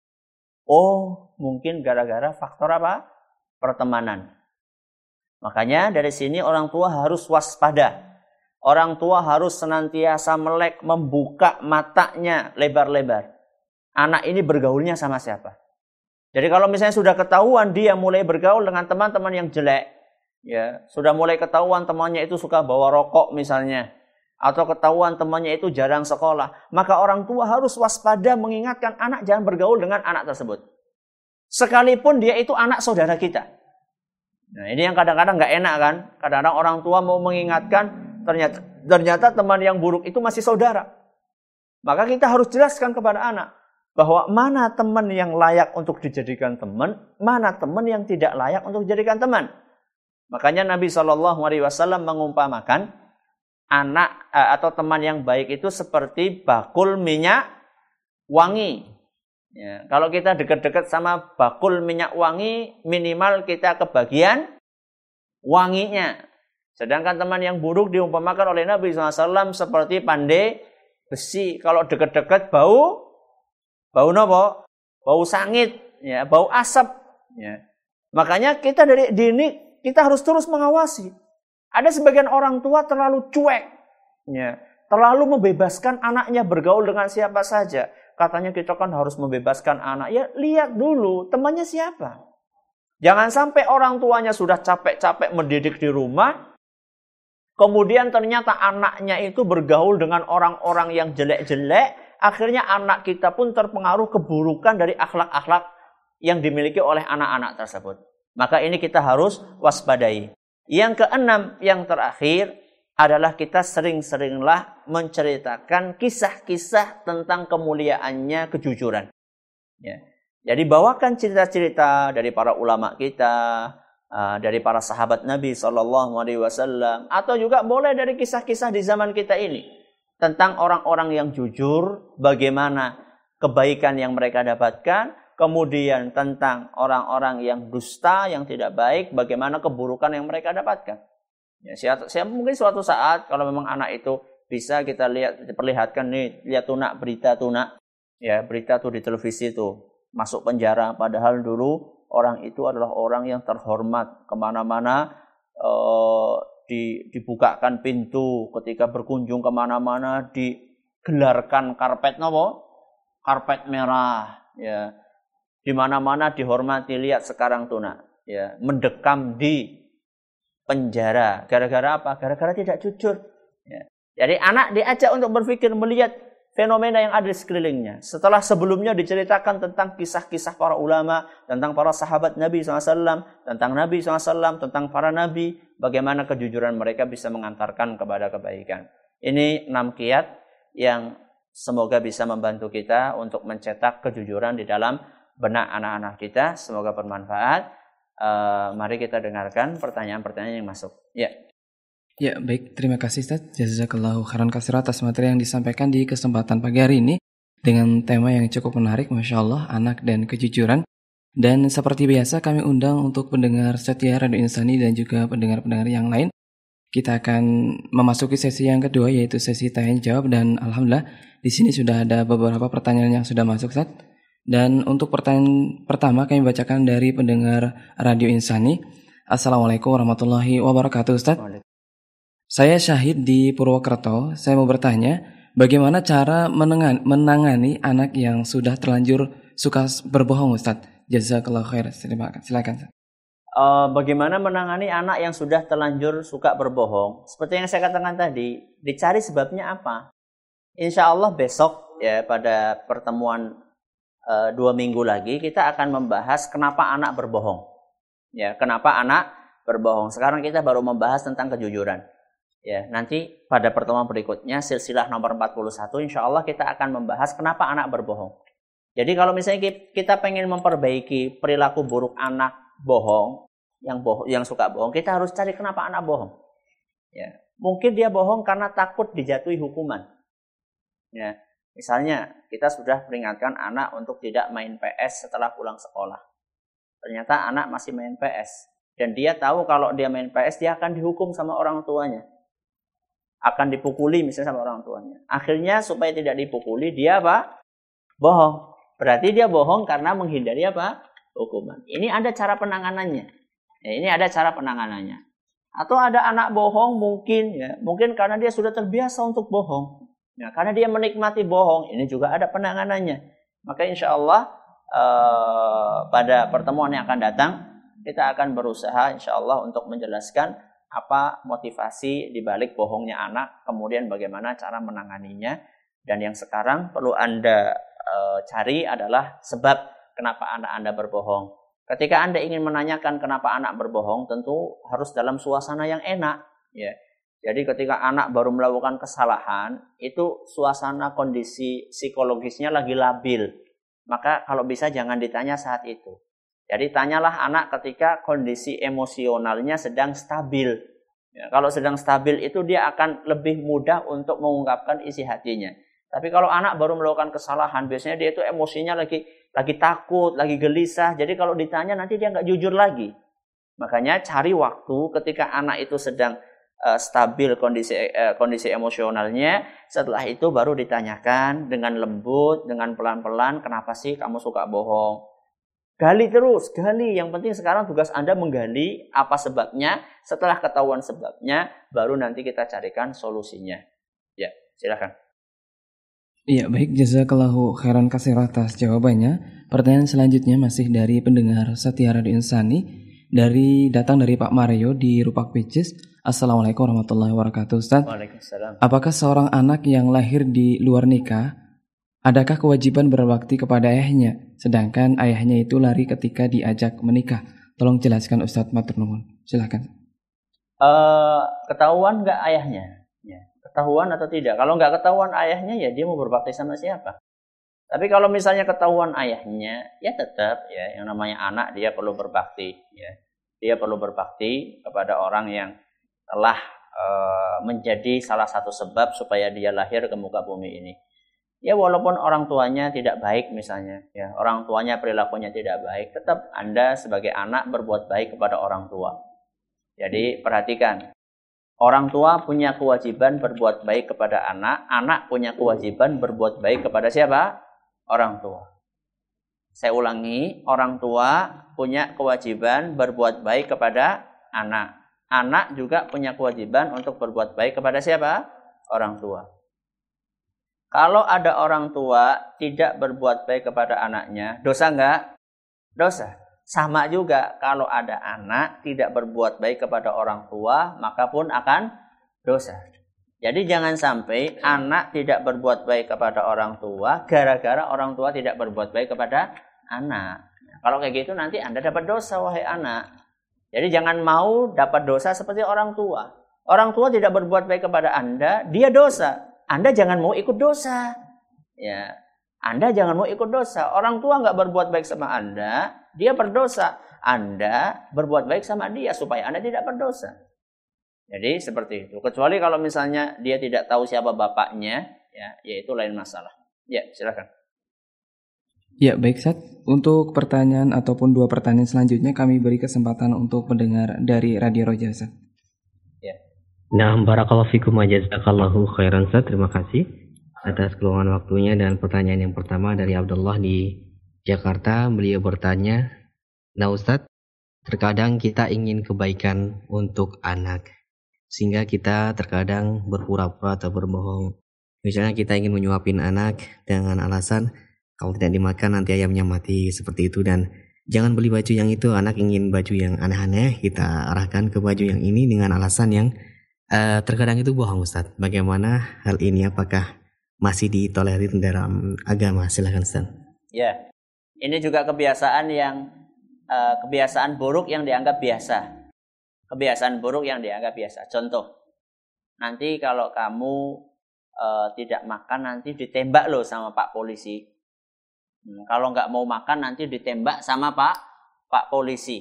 A: Oh, mungkin gara-gara faktor apa? Pertemanan. Makanya dari sini orang tua harus waspada. Orang tua harus senantiasa melek, membuka matanya lebar-lebar. Anak ini bergaulnya sama siapa? Jadi kalau misalnya sudah ketahuan dia mulai bergaul dengan teman-teman yang jelek, ya, sudah mulai ketahuan temannya itu suka bawa rokok misalnya, atau ketahuan temannya itu jarang sekolah, maka orang tua harus waspada mengingatkan anak jangan bergaul dengan anak tersebut. Sekalipun dia itu anak saudara kita. Nah, ini yang kadang-kadang nggak enak kan? Kadang-kadang orang tua mau mengingatkan, Ternyata, ternyata teman yang buruk itu masih saudara. Maka kita harus jelaskan kepada anak bahwa mana teman yang layak untuk dijadikan teman, mana teman yang tidak layak untuk dijadikan teman. Makanya Nabi shallallahu alaihi wasallam mengumpamakan anak atau teman yang baik itu seperti bakul minyak wangi. Ya, kalau kita dekat-dekat sama bakul minyak wangi, minimal kita kebagian wanginya. Sedangkan teman yang buruk diumpamakan oleh Nabi shallallahu alaihi wasallam seperti pandai besi. Kalau dekat-dekat bau, bau apa? Bau sangit, ya, bau asap. Ya. Makanya kita dari dini kita harus terus mengawasi. Ada sebagian orang tua terlalu cuek, ya, terlalu membebaskan anaknya bergaul dengan siapa saja. katanya kita kan harus membebaskan anak. Ya lihat dulu temannya siapa. Jangan sampai orang tuanya sudah capek-capek mendidik di rumah, kemudian ternyata anaknya itu bergaul dengan orang-orang yang jelek-jelek, akhirnya anak kita pun terpengaruh keburukan dari akhlak-akhlak yang dimiliki oleh anak-anak tersebut. Maka ini kita harus waspadai. Yang keenam, yang terakhir, adalah kita sering-seringlah menceritakan kisah-kisah tentang kemuliaannya kejujuran. Ya. Jadi bawakan cerita-cerita dari para ulama kita, dari para sahabat Nabi shallallahu alaihi wasallam, atau juga boleh dari kisah-kisah di zaman kita ini tentang orang-orang yang jujur, bagaimana kebaikan yang mereka dapatkan, kemudian tentang orang-orang yang dusta, yang tidak baik, bagaimana keburukan yang mereka dapatkan. Ya, saya, saya mungkin suatu saat kalau memang anak itu bisa kita lihat, diperlihatkan nih, lihat tuh nak, berita tuh nak, ya berita tuh di televisi tuh masuk penjara, padahal dulu orang itu adalah orang yang terhormat, kemana-mana eh, di, dibukakan pintu, ketika berkunjung kemana-mana digelarkan karpet nopo, karpet merah, ya di mana-mana dihormati. Lihat sekarang tuh nak, ya mendekam di penjara. Gara-gara apa? Gara-gara tidak jujur. Ya. Jadi anak diajak untuk berpikir, melihat fenomena yang ada di sekelilingnya. Setelah sebelumnya diceritakan tentang kisah-kisah para ulama, tentang para sahabat Nabi shallallahu alaihi wasallam, tentang Nabi shallallahu alaihi wasallam, tentang para nabi, bagaimana kejujuran mereka bisa mengantarkan kepada kebaikan. Ini enam kiat yang semoga bisa membantu kita untuk mencetak kejujuran di dalam benak anak-anak kita. Semoga bermanfaat. Uh, mari kita dengarkan pertanyaan-pertanyaan yang masuk. Ya.
B: Ya, baik. Terima kasih Ustaz. Jazakallahu khairan katsiran atas materi yang disampaikan di kesempatan pagi hari ini dengan tema yang cukup menarik, Masya Allah, anak dan kejujuran. Dan seperti biasa kami undang untuk pendengar setia Radio Insani dan juga pendengar-pendengar yang lain. Kita akan memasuki sesi yang kedua, yaitu sesi tanya jawab, dan alhamdulillah di sini sudah ada beberapa pertanyaan yang sudah masuk, Ustaz. Dan untuk pertanyaan pertama kami bacakan dari pendengar Radio Insani. Assalamualaikum warahmatullahi wabarakatuh, Ustaz. Saya Syahid di Purwokerto. Saya mau bertanya, bagaimana cara menengan, menangani anak yang sudah terlanjur suka berbohong, Ustaz? Jazakallahu khair. Silakan, Ustaz.
A: Uh, bagaimana menangani anak yang sudah terlanjur suka berbohong? Seperti yang saya katakan tadi, dicari sebabnya apa. Insya Allah besok ya pada pertemuan uh, dua minggu lagi kita akan membahas kenapa anak berbohong. Ya, kenapa anak berbohong? Sekarang kita baru membahas tentang kejujuran. Ya, nanti pada pertemuan berikutnya silsilah nomor empat puluh satu insya Allah kita akan membahas kenapa anak berbohong. Jadi kalau misalnya kita pengen memperbaiki perilaku buruk anak bohong, yang bohong, yang suka bohong, kita harus cari kenapa anak bohong. Ya, mungkin dia bohong karena takut dijatuhi hukuman. Ya, misalnya kita sudah peringatkan anak untuk tidak main P S setelah pulang sekolah. Ternyata anak masih main P S dan dia tahu kalau dia main P S dia akan dihukum sama orang tuanya. Akan dipukuli misalnya sama orang tuanya. Akhirnya supaya tidak dipukuli dia apa? Bohong. Berarti dia bohong karena menghindari apa? Hukuman. Ini ada cara penanganannya. Ya, ini ada cara penanganannya. Atau ada anak bohong mungkin ya, mungkin karena dia sudah terbiasa untuk bohong. Ya, karena dia menikmati bohong, ini juga ada penanganannya. Maka insya Allah eh, pada pertemuan yang akan datang kita akan berusaha insya Allah untuk menjelaskan apa motivasi dibalik bohongnya anak, kemudian bagaimana cara menanganinya. Dan yang sekarang perlu Anda e, cari adalah sebab kenapa anak Anda berbohong. Ketika Anda ingin menanyakan kenapa anak berbohong, tentu harus dalam suasana yang enak. Ya. Jadi ketika anak baru melakukan kesalahan, itu suasana kondisi psikologisnya lagi labil. Maka kalau bisa jangan ditanya saat itu. Jadi tanyalah anak ketika kondisi emosionalnya sedang stabil. Ya, kalau sedang stabil itu dia akan lebih mudah untuk mengungkapkan isi hatinya. Tapi kalau anak baru melakukan kesalahan, biasanya dia itu emosinya lagi lagi takut, lagi gelisah. Jadi kalau ditanya nanti dia nggak jujur lagi. Makanya cari waktu ketika anak itu sedang uh, stabil kondisi uh, kondisi emosionalnya. Setelah itu baru ditanyakan dengan lembut, dengan pelan-pelan, kenapa sih kamu suka bohong? Gali terus, gali. Yang penting sekarang tugas Anda menggali apa sebabnya. Setelah ketahuan sebabnya, baru nanti kita carikan solusinya. Ya, silakan.
B: Iya, baik, jazakallahu khairan katsir atas jawabannya. Pertanyaan selanjutnya masih dari pendengar Setia Radio Insani, dari datang dari Pak Mario di Rupak Pecis. Assalamualaikum warahmatullahi wabarakatuh, Ustaz.
A: Waalaikumsalam.
B: Apakah seorang anak yang lahir di luar nikah, adakah kewajiban berbakti kepada ayahnya, sedangkan ayahnya itu lari ketika diajak menikah? Tolong jelaskan, Ustaz, matur nuwun. Silakan.
A: Uh, ketahuan nggak ayahnya? Ya. Ketahuan atau tidak? Kalau nggak ketahuan ayahnya, ya dia mau berbakti sama siapa? Tapi kalau misalnya ketahuan ayahnya, ya tetap ya yang namanya anak dia perlu berbakti. Ya. Dia perlu berbakti kepada orang yang telah uh, menjadi salah satu sebab supaya dia lahir ke muka bumi ini. Ya walaupun orang tuanya tidak baik misalnya, ya orang tuanya perilakunya tidak baik, tetap Anda sebagai anak berbuat baik kepada orang tua. Jadi perhatikan. Orang tua punya kewajiban berbuat baik kepada anak, anak punya kewajiban berbuat baik kepada siapa? Orang tua. Saya ulangi, orang tua punya kewajiban berbuat baik kepada anak. Anak juga punya kewajiban untuk berbuat baik kepada siapa? Orang tua. Kalau ada orang tua tidak berbuat baik kepada anaknya, dosa enggak? Dosa. Sama juga kalau ada anak tidak berbuat baik kepada orang tua, maka pun akan dosa. Jadi jangan sampai anak tidak berbuat baik kepada orang tua gara-gara orang tua tidak berbuat baik kepada anak. Kalau kayak gitu nanti Anda dapat dosa, wahai anak. Jadi jangan mau dapat dosa seperti orang tua. Orang tua tidak berbuat baik kepada Anda, dia dosa. Anda jangan mau ikut dosa. Ya, Anda jangan mau ikut dosa. Orang tua nggak berbuat baik sama Anda, dia berdosa. Anda berbuat baik sama dia supaya Anda tidak berdosa. Jadi seperti itu. Kecuali kalau misalnya dia tidak tahu siapa bapaknya, ya, yaitu lain masalah. Ya, silakan.
B: Ya, baik, Ustaz. Untuk pertanyaan ataupun dua pertanyaan selanjutnya kami beri kesempatan untuk pendengar dari Radio Roja, Ustaz.
C: Ya. Nah, barakallahu fikum wa jazakallahu khairan, Ustaz. Terima kasih atas keluangan waktunya. Dan pertanyaan yang pertama dari Abdullah di Jakarta, beliau bertanya, nah Ustadz, terkadang kita ingin kebaikan untuk anak, sehingga kita terkadang berpura-pura atau berbohong. Misalnya kita ingin menyuapin anak dengan alasan, kalau tidak dimakan nanti ayamnya mati, seperti itu. Dan jangan beli baju yang itu, anak ingin baju yang aneh-aneh, kita arahkan ke baju yang ini dengan alasan yang uh, terkadang itu bohong, Ustadz. Bagaimana hal ini, apakah masih ditolerir dalam agama? Silakan, Ustadz.
A: Ya. Ini juga kebiasaan yang uh, kebiasaan buruk yang dianggap biasa. Kebiasaan buruk yang dianggap biasa. Contoh, nanti kalau kamu uh, tidak makan nanti ditembak loh sama Pak Polisi. Hmm, kalau nggak mau makan nanti ditembak sama Pak Pak Polisi.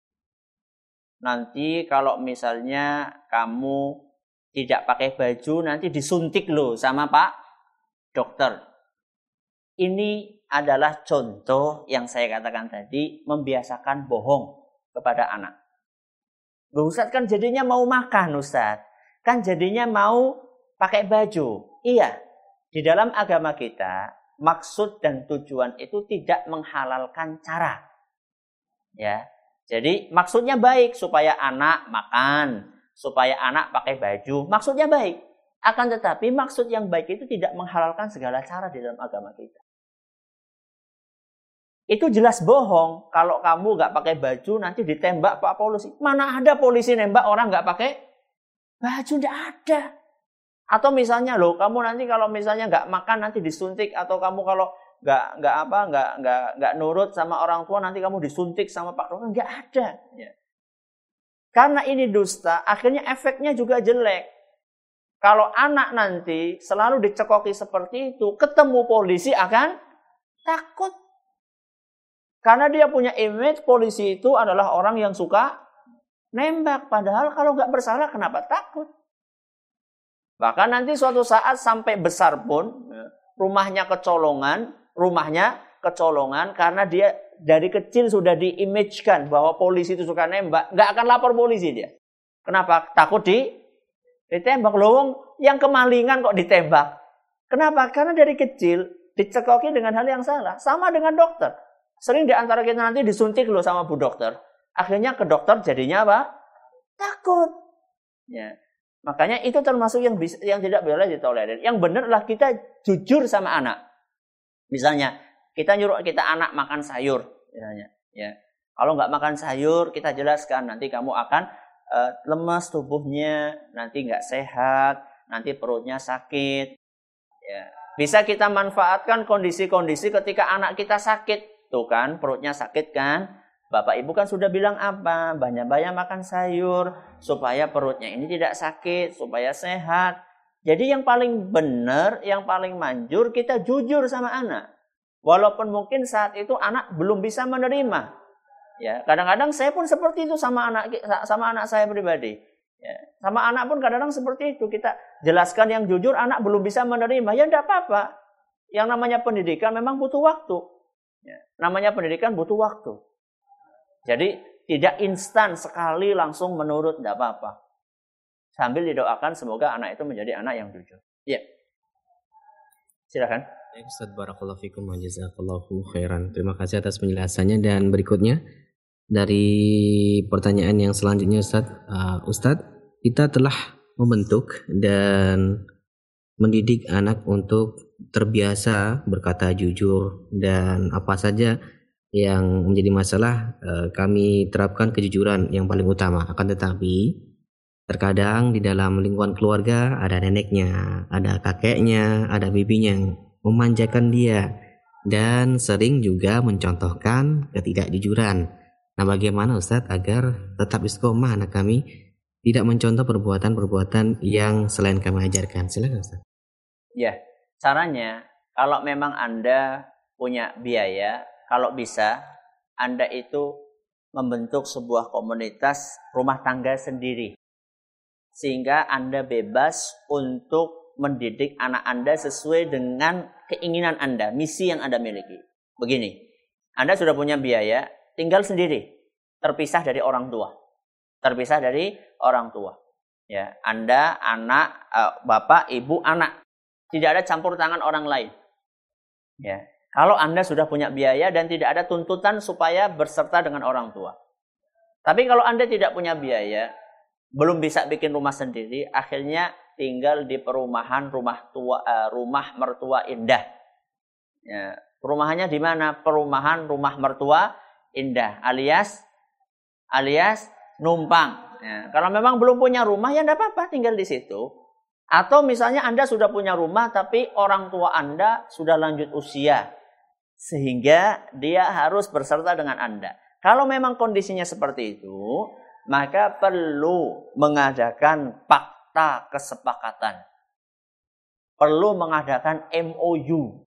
A: Nanti kalau misalnya kamu tidak pakai baju nanti disuntik loh sama Pak Dokter. Ini adalah contoh yang saya katakan tadi, membiasakan bohong kepada anak. Loh Ustadz, kan jadinya mau makan Ustadz. Kan jadinya mau pakai baju. Iya, di dalam agama kita, maksud dan tujuan itu tidak menghalalkan cara. Ya, jadi maksudnya baik supaya anak makan, supaya anak pakai baju. Maksudnya baik. Akan tetapi maksud yang baik itu tidak menghalalkan segala cara di dalam agama kita. Itu jelas bohong. Kalau kamu nggak pakai baju nanti ditembak Pak Polisi. Mana ada polisi nembak orang nggak pakai baju? Nggak ada. Atau misalnya loh, kamu nanti kalau misalnya nggak makan nanti disuntik, atau kamu kalau nggak nggak apa nggak nggak nggak nurut sama orang tua nanti kamu disuntik sama Pak Dokter. Nggak ada. Ya. Karena ini dusta, akhirnya efeknya juga jelek. Kalau anak nanti selalu dicekoki seperti itu, ketemu polisi akan takut. Karena dia punya image polisi itu adalah orang yang suka nembak. Padahal kalau nggak bersalah kenapa takut? Bahkan nanti suatu saat sampai besar pun rumahnya kecolongan, rumahnya kecolongan karena dia dari kecil sudah di-image-kan bahwa polisi itu suka nembak, nggak akan lapor polisi dia. Kenapa? Takut di ditembak. Loh, yang kemalingan kok ditembak. Kenapa? Karena dari kecil dicekoki dengan hal yang salah. Sama dengan dokter. Sering di antara kita nanti disuntik loh sama bu dokter. Akhirnya ke dokter jadinya apa? Takut. Ya. Makanya itu termasuk yang bisa, yang tidak boleh ditolerir. Yang benar lah kita jujur sama anak. Misalnya kita nyuruh kita anak makan sayur, misalnya. Ya, kalau nggak makan sayur kita jelaskan nanti kamu akan uh, lemas tubuhnya, nanti nggak sehat, nanti perutnya sakit. Ya. Bisa kita manfaatkan kondisi-kondisi ketika anak kita sakit, tuh kan perutnya sakit kan. Bapak ibu kan sudah bilang apa? Banyak-banyak makan sayur supaya perutnya ini tidak sakit, supaya sehat. Jadi yang paling benar, yang paling manjur kita jujur sama anak. Walaupun mungkin saat itu anak belum bisa menerima. Ya, kadang-kadang saya pun seperti itu sama anak sama anak saya pribadi. Ya, sama anak pun kadang-kadang seperti itu. Kita jelaskan yang jujur, anak belum bisa menerima. Ya tidak apa-apa. Yang namanya pendidikan memang butuh waktu. Ya, namanya pendidikan butuh waktu. Jadi tidak instan sekali langsung menurut, tidak apa-apa. Sambil didoakan semoga anak itu menjadi anak yang jujur. Ya. Silakan.
C: Ustaz barakallahu fikum wa jazakallahu khairan. Terima kasih atas penjelasannya dan berikutnya dari pertanyaan yang selanjutnya Ustaz. Uh, Ustaz, kita telah membentuk dan mendidik anak untuk terbiasa berkata jujur dan apa saja yang menjadi masalah eh, kami terapkan kejujuran yang paling utama. Akan tetapi terkadang di dalam lingkungan keluarga ada neneknya, ada kakeknya, ada bibinya yang memanjakan dia dan sering juga mencontohkan ketidakjujuran. Nah, bagaimana Ustadz agar tetap istiqomah anak kami tidak mencontoh perbuatan-perbuatan yang selain kami ajarkan? Silakan Ustadz.
A: Ya, caranya kalau memang Anda punya biaya, kalau bisa, Anda itu membentuk sebuah komunitas rumah tangga sendiri. Sehingga Anda bebas untuk mendidik anak Anda sesuai dengan keinginan Anda, misi yang Anda miliki. Begini, Anda sudah punya biaya, tinggal sendiri, terpisah dari orang tua. Terpisah dari orang tua. Ya, Anda, anak, bapak, ibu, anak. Tidak ada campur tangan orang lain. Ya. Kalau Anda sudah punya biaya dan tidak ada tuntutan supaya berserta dengan orang tua. Tapi kalau Anda tidak punya biaya, belum bisa bikin rumah sendiri, akhirnya tinggal di perumahan rumah tua, uh, rumah mertua indah. Ya, perumahannya di mana? Perumahan rumah mertua indah, alias alias numpang. Ya, kalau memang belum punya rumah, ya tidak apa-apa, tinggal di situ. Atau misalnya Anda sudah punya rumah, tapi orang tua Anda sudah lanjut usia. Sehingga dia harus berserta dengan Anda. Kalau memang kondisinya seperti itu, maka perlu mengadakan fakta kesepakatan. Perlu mengadakan M O U.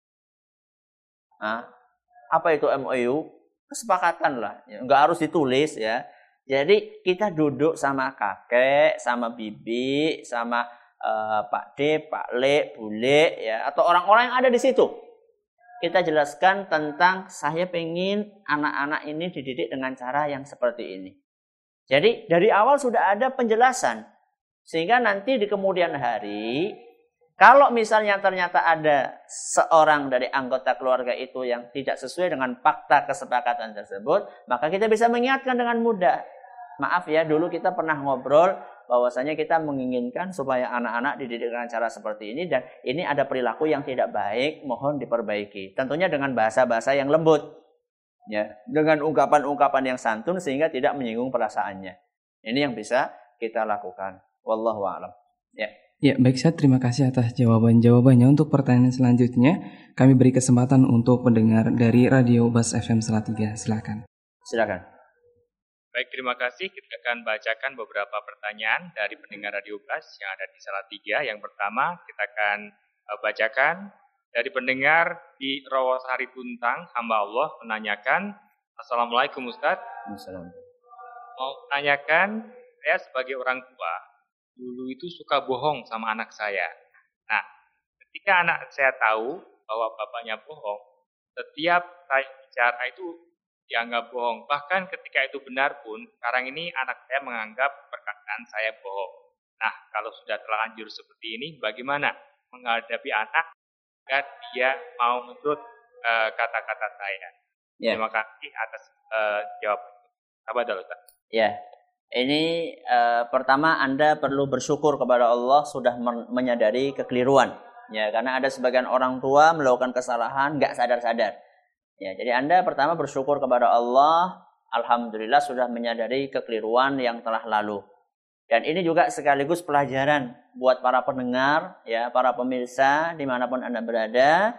A: Nah, apa itu M O U? Kesepakatan lah. Nggak harus ditulis ya. Jadi kita duduk sama kakek, sama bibi, sama uh, Pak D, Pak Le, Bule, ya, atau orang-orang yang ada di situ. Kita jelaskan tentang saya pengen anak-anak ini dididik dengan cara yang seperti ini. Jadi dari awal sudah ada penjelasan. Sehingga nanti di kemudian hari, kalau misalnya ternyata ada seorang dari anggota keluarga itu yang tidak sesuai dengan fakta kesepakatan tersebut, maka kita bisa mengingatkan dengan mudah. Maaf ya, dulu kita pernah ngobrol bahwasanya kita menginginkan supaya anak-anak dididik dengan cara seperti ini dan ini ada perilaku yang tidak baik, mohon diperbaiki. Tentunya dengan bahasa-bahasa yang lembut, ya, dengan ungkapan-ungkapan yang santun sehingga tidak menyinggung perasaannya. Ini yang bisa kita lakukan. Wallahu a'lam. Ya.
B: Ya, baik Ustaz, terima kasih atas jawaban-jawabannya. Untuk pertanyaan selanjutnya, kami beri kesempatan untuk pendengar dari Radio Bas F M Salatiga. Silakan.
A: Silakan.
D: Baik, terima kasih. Kita akan bacakan beberapa pertanyaan dari pendengar Radio Bas yang ada di Salatiga. Yang pertama, kita akan uh, bacakan dari pendengar di Rawasari Tuntang, hamba Allah menanyakan, Assalamualaikum Ustaz.
A: Assalamualaikum.
D: Mau menanyakan, saya sebagai orang tua, dulu itu suka bohong sama anak saya. Nah, ketika anak saya tahu bahwa bapaknya bohong, setiap saya bicara itu dianggap bohong. Bahkan ketika itu benar pun, sekarang ini anak saya menganggap perkataan saya bohong. Nah, kalau sudah terlanjur seperti ini, bagaimana menghadapi anak agar dia mau menurut uh, kata-kata saya? Yeah. Terima kasih atas uh, jawaban. Apa dulu, Ustaz?
A: Ya, Ini uh, pertama Anda perlu bersyukur kepada Allah sudah men- menyadari kekeliruan. Ya, karena ada sebagian orang tua melakukan kesalahan nggak sadar-sadar. Ya, jadi Anda pertama bersyukur kepada Allah, alhamdulillah sudah menyadari kekeliruan yang telah lalu. Dan ini juga sekaligus pelajaran buat para pendengar, ya, para pemirsa dimanapun Anda berada,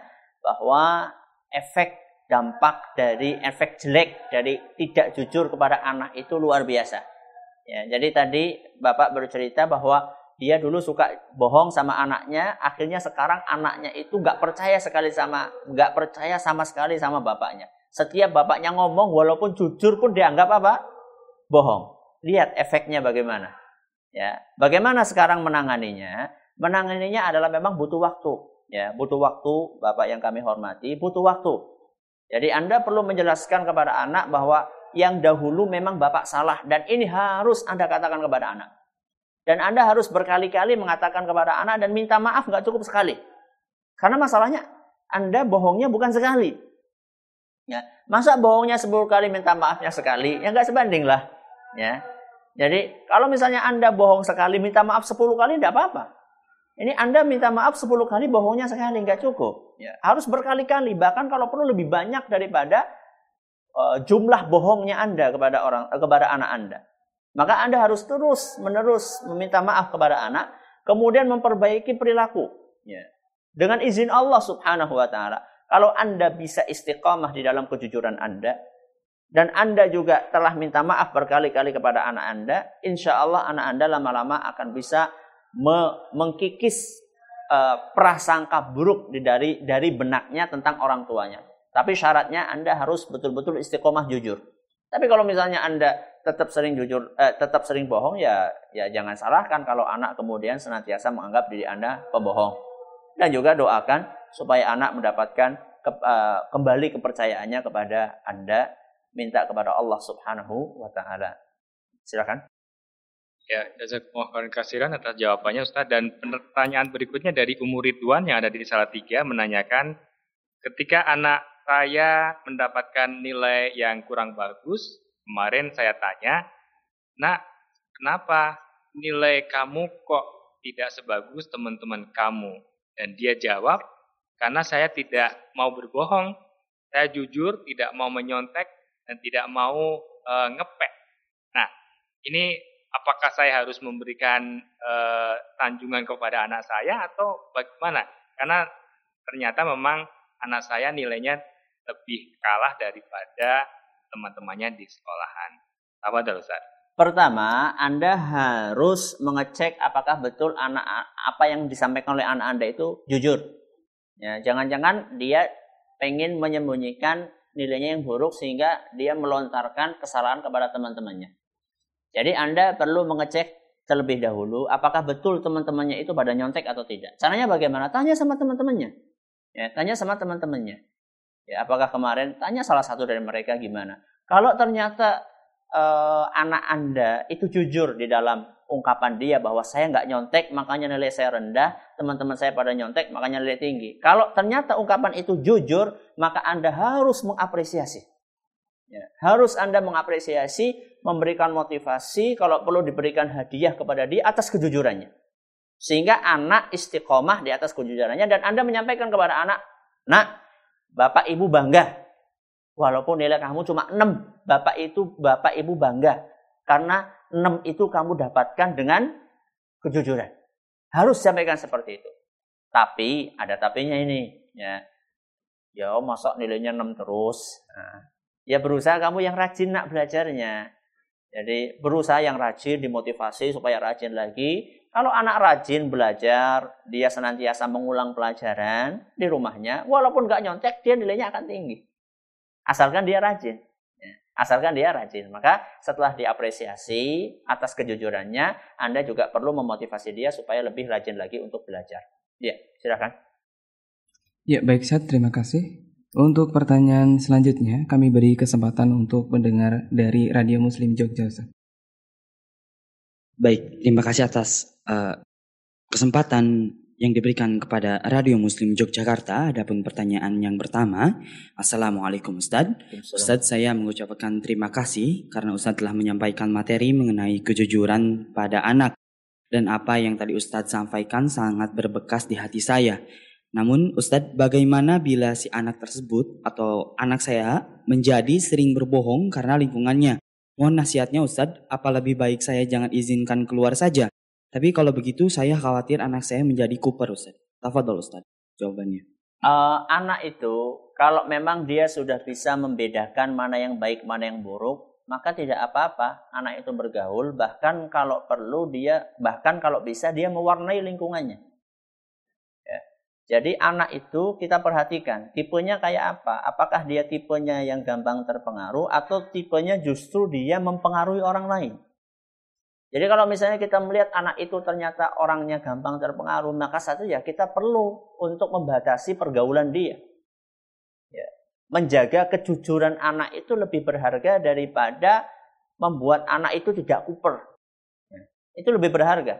A: bahwa efek dampak dari efek jelek dari tidak jujur kepada anak itu luar biasa. Ya, jadi tadi Bapak bercerita bahwa dia dulu suka bohong sama anaknya, akhirnya sekarang anaknya itu nggak percaya sekali sama, nggak percaya sama sekali sama bapaknya. Setiap bapaknya ngomong, walaupun jujur pun dianggap apa? Bohong. Lihat efeknya bagaimana. Ya, bagaimana sekarang menanganinya? Menanganinya adalah memang butuh waktu. Ya, butuh waktu, Bapak yang kami hormati, butuh waktu. Jadi Anda perlu menjelaskan kepada anak bahwa yang dahulu memang Bapak salah dan ini harus Anda katakan kepada anak. Dan Anda harus berkali-kali mengatakan kepada anak dan minta maaf nggak cukup sekali. Karena masalahnya Anda bohongnya bukan sekali. Ya, masa bohongnya sepuluh kali minta maafnya sekali, ya nggak sebanding lah. Ya, jadi kalau misalnya Anda bohong sekali minta maaf sepuluh kali tidak apa-apa. Ini Anda minta maaf sepuluh kali bohongnya sekali nggak cukup. Ya, harus berkali-kali, bahkan kalau perlu lebih banyak daripada Uh, jumlah bohongnya Anda kepada orang uh, kepada anak Anda. Maka Anda harus terus menerus meminta maaf kepada anak, kemudian memperbaiki perilaku. Ya. Dengan izin Allah Subhanahu wa taala. Kalau Anda bisa istiqamah di dalam kejujuran Anda dan Anda juga telah minta maaf berkali-kali kepada anak Anda, insya Allah anak Anda lama-lama akan bisa me- mengkikis uh, prasangka buruk dari dari benaknya tentang orang tuanya. Tapi syaratnya Anda harus betul-betul istiqomah jujur. Tapi kalau misalnya Anda tetap sering jujur, eh, tetap sering bohong, ya, ya jangan salahkan kalau anak kemudian senantiasa menganggap diri Anda pembohong. Dan juga doakan supaya anak mendapatkan ke, uh, kembali kepercayaannya kepada Anda, minta kepada Allah Subhanahu wa taala. Silakan.
D: Ya, jazakumullah khairan katsiran atas jawabannya Ustaz. Dan pertanyaan berikutnya dari Umur Ridwan yang ada di Salatiga menanyakan, ketika anak saya mendapatkan nilai yang kurang bagus, kemarin saya tanya, "Nak, kenapa nilai kamu kok tidak sebagus teman-teman kamu?" Dan dia jawab, "Karena saya tidak mau berbohong, saya jujur, tidak mau menyontek, dan tidak mau e, ngepek." Nah, ini apakah saya harus memberikan e, sanjungan kepada anak saya atau bagaimana? Karena ternyata memang anak saya nilainya lebih kalah daripada teman-temannya di sekolahan. Apa dah Ustaz?
A: Pertama, Anda harus mengecek apakah betul anak apa yang disampaikan oleh anak Anda itu jujur. Ya, jangan-jangan dia pengen menyembunyikan nilainya yang buruk sehingga dia melontarkan kesalahan kepada teman-temannya. Jadi Anda perlu mengecek terlebih dahulu apakah betul teman-temannya itu pada nyontek atau tidak. Caranya bagaimana? Tanya sama teman-temannya. Ya, tanya sama teman-temannya. Ya, apakah kemarin tanya salah satu dari mereka gimana? Kalau ternyata eh, anak Anda itu jujur di dalam ungkapan dia bahwa saya nggak nyontek, makanya nilai saya rendah, teman-teman saya pada nyontek, makanya nilai tinggi. Kalau ternyata ungkapan itu jujur, maka Anda harus mengapresiasi. Ya, harus Anda mengapresiasi, memberikan motivasi, kalau perlu diberikan hadiah kepada dia atas kejujurannya. Sehingga anak istiqomah di atas kejujurannya dan Anda menyampaikan kepada anak, "Nak, Bapak Ibu bangga. Walaupun nilai kamu cuma enam, Bapak itu Bapak Ibu bangga. Karena enam itu kamu dapatkan dengan kejujuran." Harus sampaikan seperti itu. Tapi, ada tapinya ini. Ya, ya masa nilainya enam terus. Nah, ya berusaha kamu yang rajin nak belajarnya. Jadi berusaha yang rajin, dimotivasi supaya rajin lagi. Kalau anak rajin belajar, dia senantiasa mengulang pelajaran di rumahnya, walaupun gak nyontek, dia nilainya akan tinggi. Asalkan dia rajin. Asalkan dia rajin. Maka setelah diapresiasi atas kejujurannya, Anda juga perlu memotivasi dia supaya lebih rajin lagi untuk belajar. Ya, silakan.
B: Ya, baik Ustaz, terima kasih. Untuk pertanyaan selanjutnya, kami beri kesempatan untuk mendengar dari Radio Muslim Jogja, Ustaz.
E: Baik, terima kasih atas uh, kesempatan yang diberikan kepada Radio Muslim Yogyakarta. Adapun pertanyaan yang pertama, Assalamualaikum Ustadz. Ustadz, saya mengucapkan terima kasih karena Ustadz telah menyampaikan materi mengenai kejujuran pada anak. Dan apa yang tadi Ustadz sampaikan sangat berbekas di hati saya. Namun Ustadz, bagaimana bila si anak tersebut atau anak saya menjadi sering berbohong karena lingkungannya? Mohon nasihatnya Ustadz, apa lebih baik saya jangan izinkan keluar saja? Tapi kalau begitu saya khawatir anak saya menjadi kuper Ustadz. Tafadhol Ustadz jawabannya.
A: Uh, anak itu kalau memang dia sudah bisa membedakan mana yang baik mana yang buruk, maka tidak apa-apa anak itu bergaul, bahkan kalau perlu dia bahkan kalau bisa dia mewarnai lingkungannya. Ya. Jadi anak itu kita perhatikan tipenya kayak apa? Apakah dia tipenya yang gampang terpengaruh atau tipenya justru dia mempengaruhi orang lain? Jadi kalau misalnya kita melihat anak itu ternyata orangnya gampang terpengaruh, maka satu ya kita perlu untuk membatasi pergaulan dia. Ya. Menjaga kejujuran anak itu lebih berharga daripada membuat anak itu tidak kuper. Ya. Itu lebih berharga.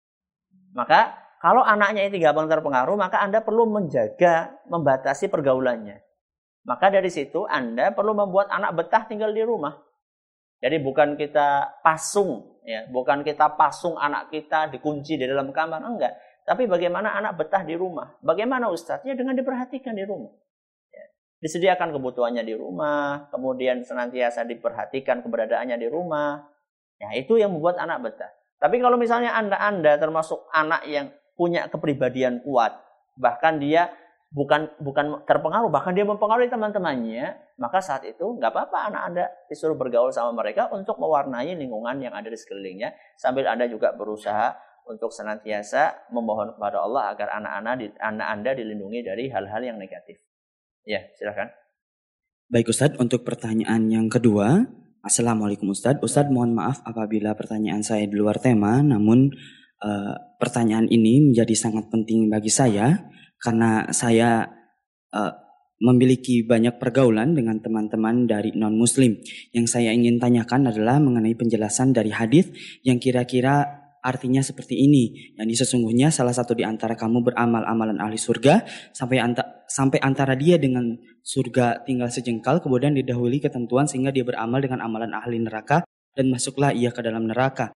A: Maka kalau anaknya itu gampang terpengaruh, maka Anda perlu menjaga, membatasi pergaulannya. Maka dari situ Anda perlu membuat anak betah tinggal di rumah. Jadi bukan kita pasung, ya, bukan kita pasung anak kita dikunci di dalam kamar, enggak. Tapi bagaimana anak betah di rumah? Bagaimana Ustadz? Ya dengan diperhatikan di rumah. Ya. Disediakan kebutuhannya di rumah, kemudian senantiasa diperhatikan keberadaannya di rumah. Ya itu yang membuat anak betah. Tapi kalau misalnya Anda-Anda termasuk anak yang punya kepribadian kuat, bahkan dia bukan bukan terpengaruh, bahkan dia mempengaruhi teman-temannya, maka saat itu nggak apa-apa anak Anda disuruh bergaul sama mereka untuk mewarnai lingkungan yang ada di sekelilingnya, sambil Anda juga berusaha untuk senantiasa memohon kepada Allah agar anak-anak anak Anda dilindungi dari hal-hal yang negatif. Ya, silakan.
E: Baik Ustadz, untuk pertanyaan yang kedua, Assalamualaikum Ustadz. Ustadz mohon maaf apabila pertanyaan saya di luar tema, namun uh, pertanyaan ini menjadi sangat penting bagi saya. Karena saya uh, memiliki banyak pergaulan dengan teman-teman dari non-muslim. Yang saya ingin tanyakan adalah mengenai penjelasan dari hadis yang kira-kira artinya seperti ini. Yang sesungguhnya salah satu di antara kamu beramal amalan ahli surga sampai, anta, sampai antara dia dengan surga tinggal sejengkal, kemudian didahului ketentuan sehingga dia beramal dengan amalan ahli neraka dan masuklah ia ke dalam neraka.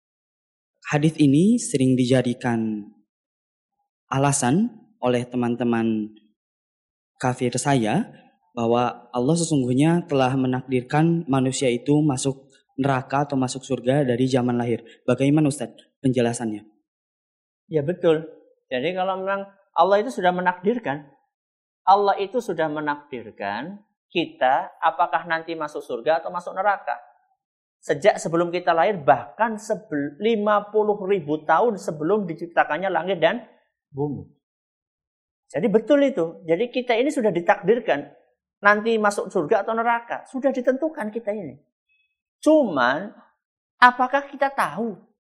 E: Hadis ini sering dijadikan alasan oleh teman-teman kafir saya bahwa Allah sesungguhnya telah menakdirkan manusia itu masuk neraka atau masuk surga dari zaman lahir. Bagaimana Ustadz penjelasannya?
A: Ya betul. Jadi kalau memang Allah itu sudah menakdirkan, Allah itu sudah menakdirkan kita apakah nanti masuk surga atau masuk neraka. Sejak sebelum kita lahir, bahkan lima puluh ribu tahun sebelum diciptakannya langit dan bumi. Jadi betul itu. Jadi kita ini sudah ditakdirkan nanti masuk surga atau neraka. Sudah ditentukan kita ini. Cuman, apakah kita tahu?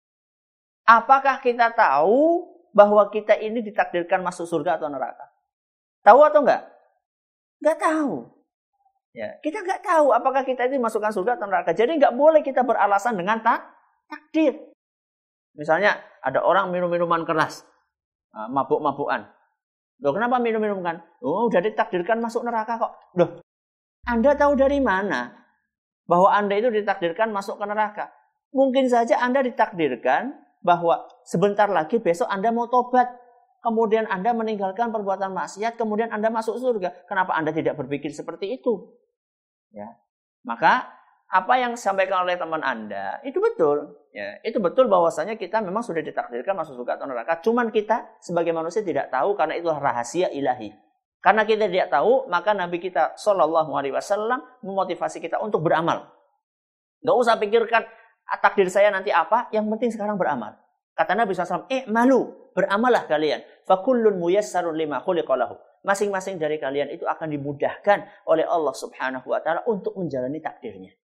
A: Apakah kita tahu bahwa kita ini ditakdirkan masuk surga atau neraka? Tahu atau enggak? Enggak tahu. Ya, kita enggak tahu apakah kita ini masukkan surga atau neraka. Jadi enggak boleh kita beralasan dengan tak takdir. Misalnya ada orang minum minuman keras, mabuk-mabukan. Loh, kenapa minum-minum kan? Oh, udah ditakdirkan masuk neraka kok. Loh, Anda tahu dari mana bahwa Anda itu ditakdirkan masuk ke neraka? Mungkin saja Anda ditakdirkan bahwa sebentar lagi besok Anda mau tobat. Kemudian Anda meninggalkan perbuatan maksiat, kemudian Anda masuk surga. Kenapa Anda tidak berpikir seperti itu? Ya. Maka apa yang disampaikan oleh teman Anda itu betul. Ya, itu betul bahwasanya kita memang sudah ditakdirkan masuk surga atau neraka. Cuman kita sebagai manusia tidak tahu karena itu rahasia ilahi. Karena kita tidak tahu, maka Nabi kita Shallallahu Alaihi Wasallam memotivasi kita untuk beramal. Gak usah pikirkan takdir saya nanti apa. Yang penting sekarang beramal. Kata Nabi shallallahu alaihi wasallam, eh malu, beramalah kalian. Fakullun muyassarun lima khuliqalahu. Masing-masing dari kalian itu akan dimudahkan oleh Allah Subhanahu Wa Taala untuk menjalani takdirnya.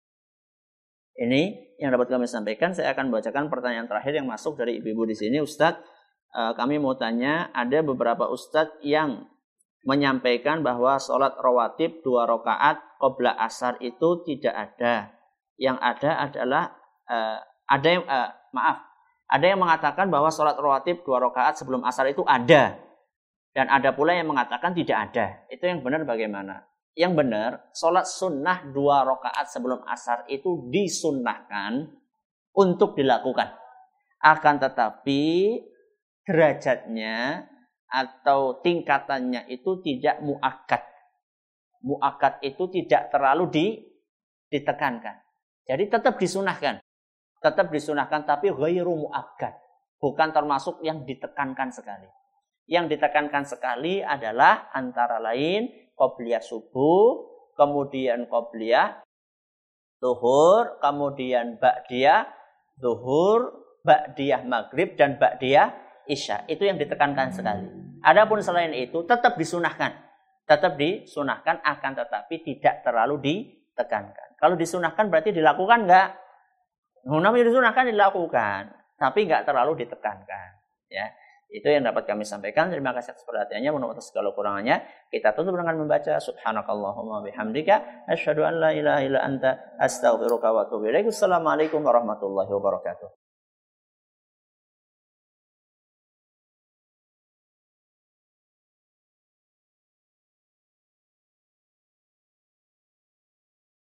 A: Ini yang dapat kami sampaikan. Saya akan bacakan pertanyaan terakhir yang masuk dari ibu-ibu di sini. Ustadz, kami mau tanya, ada beberapa ustadz yang menyampaikan bahwa sholat rawatib dua rakaat qabla asar itu tidak ada. Yang ada adalah uh, ada yang uh, maaf, Ada yang mengatakan bahwa sholat rawatib dua rakaat sebelum asar itu ada. Dan ada pula yang mengatakan tidak ada. Itu yang benar bagaimana? Yang benar, sholat sunnah dua rakaat sebelum asar itu disunnahkan untuk dilakukan. Akan tetapi derajatnya atau tingkatannya itu tidak muakkad. Muakkad itu tidak terlalu di, ditekankan. Jadi tetap disunahkan. Tetap disunahkan tapi ghairu muakkad. Bukan termasuk yang ditekankan sekali. Yang ditekankan sekali adalah antara lain qobliyah subuh, kemudian qobliyah zuhur, kemudian ba'diyah zuhur, ba'diyah maghrib, dan ba'diyah isya. Itu yang ditekankan sekali. Adapun selain itu tetap disunahkan. Tetap disunahkan akan tetapi tidak terlalu ditekankan. Kalau disunahkan berarti dilakukan enggak? Namanya disunahkan dilakukan, tapi enggak terlalu ditekankan. Ya, itu yang dapat kami sampaikan. Terima kasih atas perhatiannya. Mohon maaf segala kurangannya. Kita tutup dengan membaca Subhanakallahumma bihamdika asyhadu an la ilaha illa anta astaghfiruka wa atubu ilaik. Assalamualaikum warahmatullahi wabarakatuh.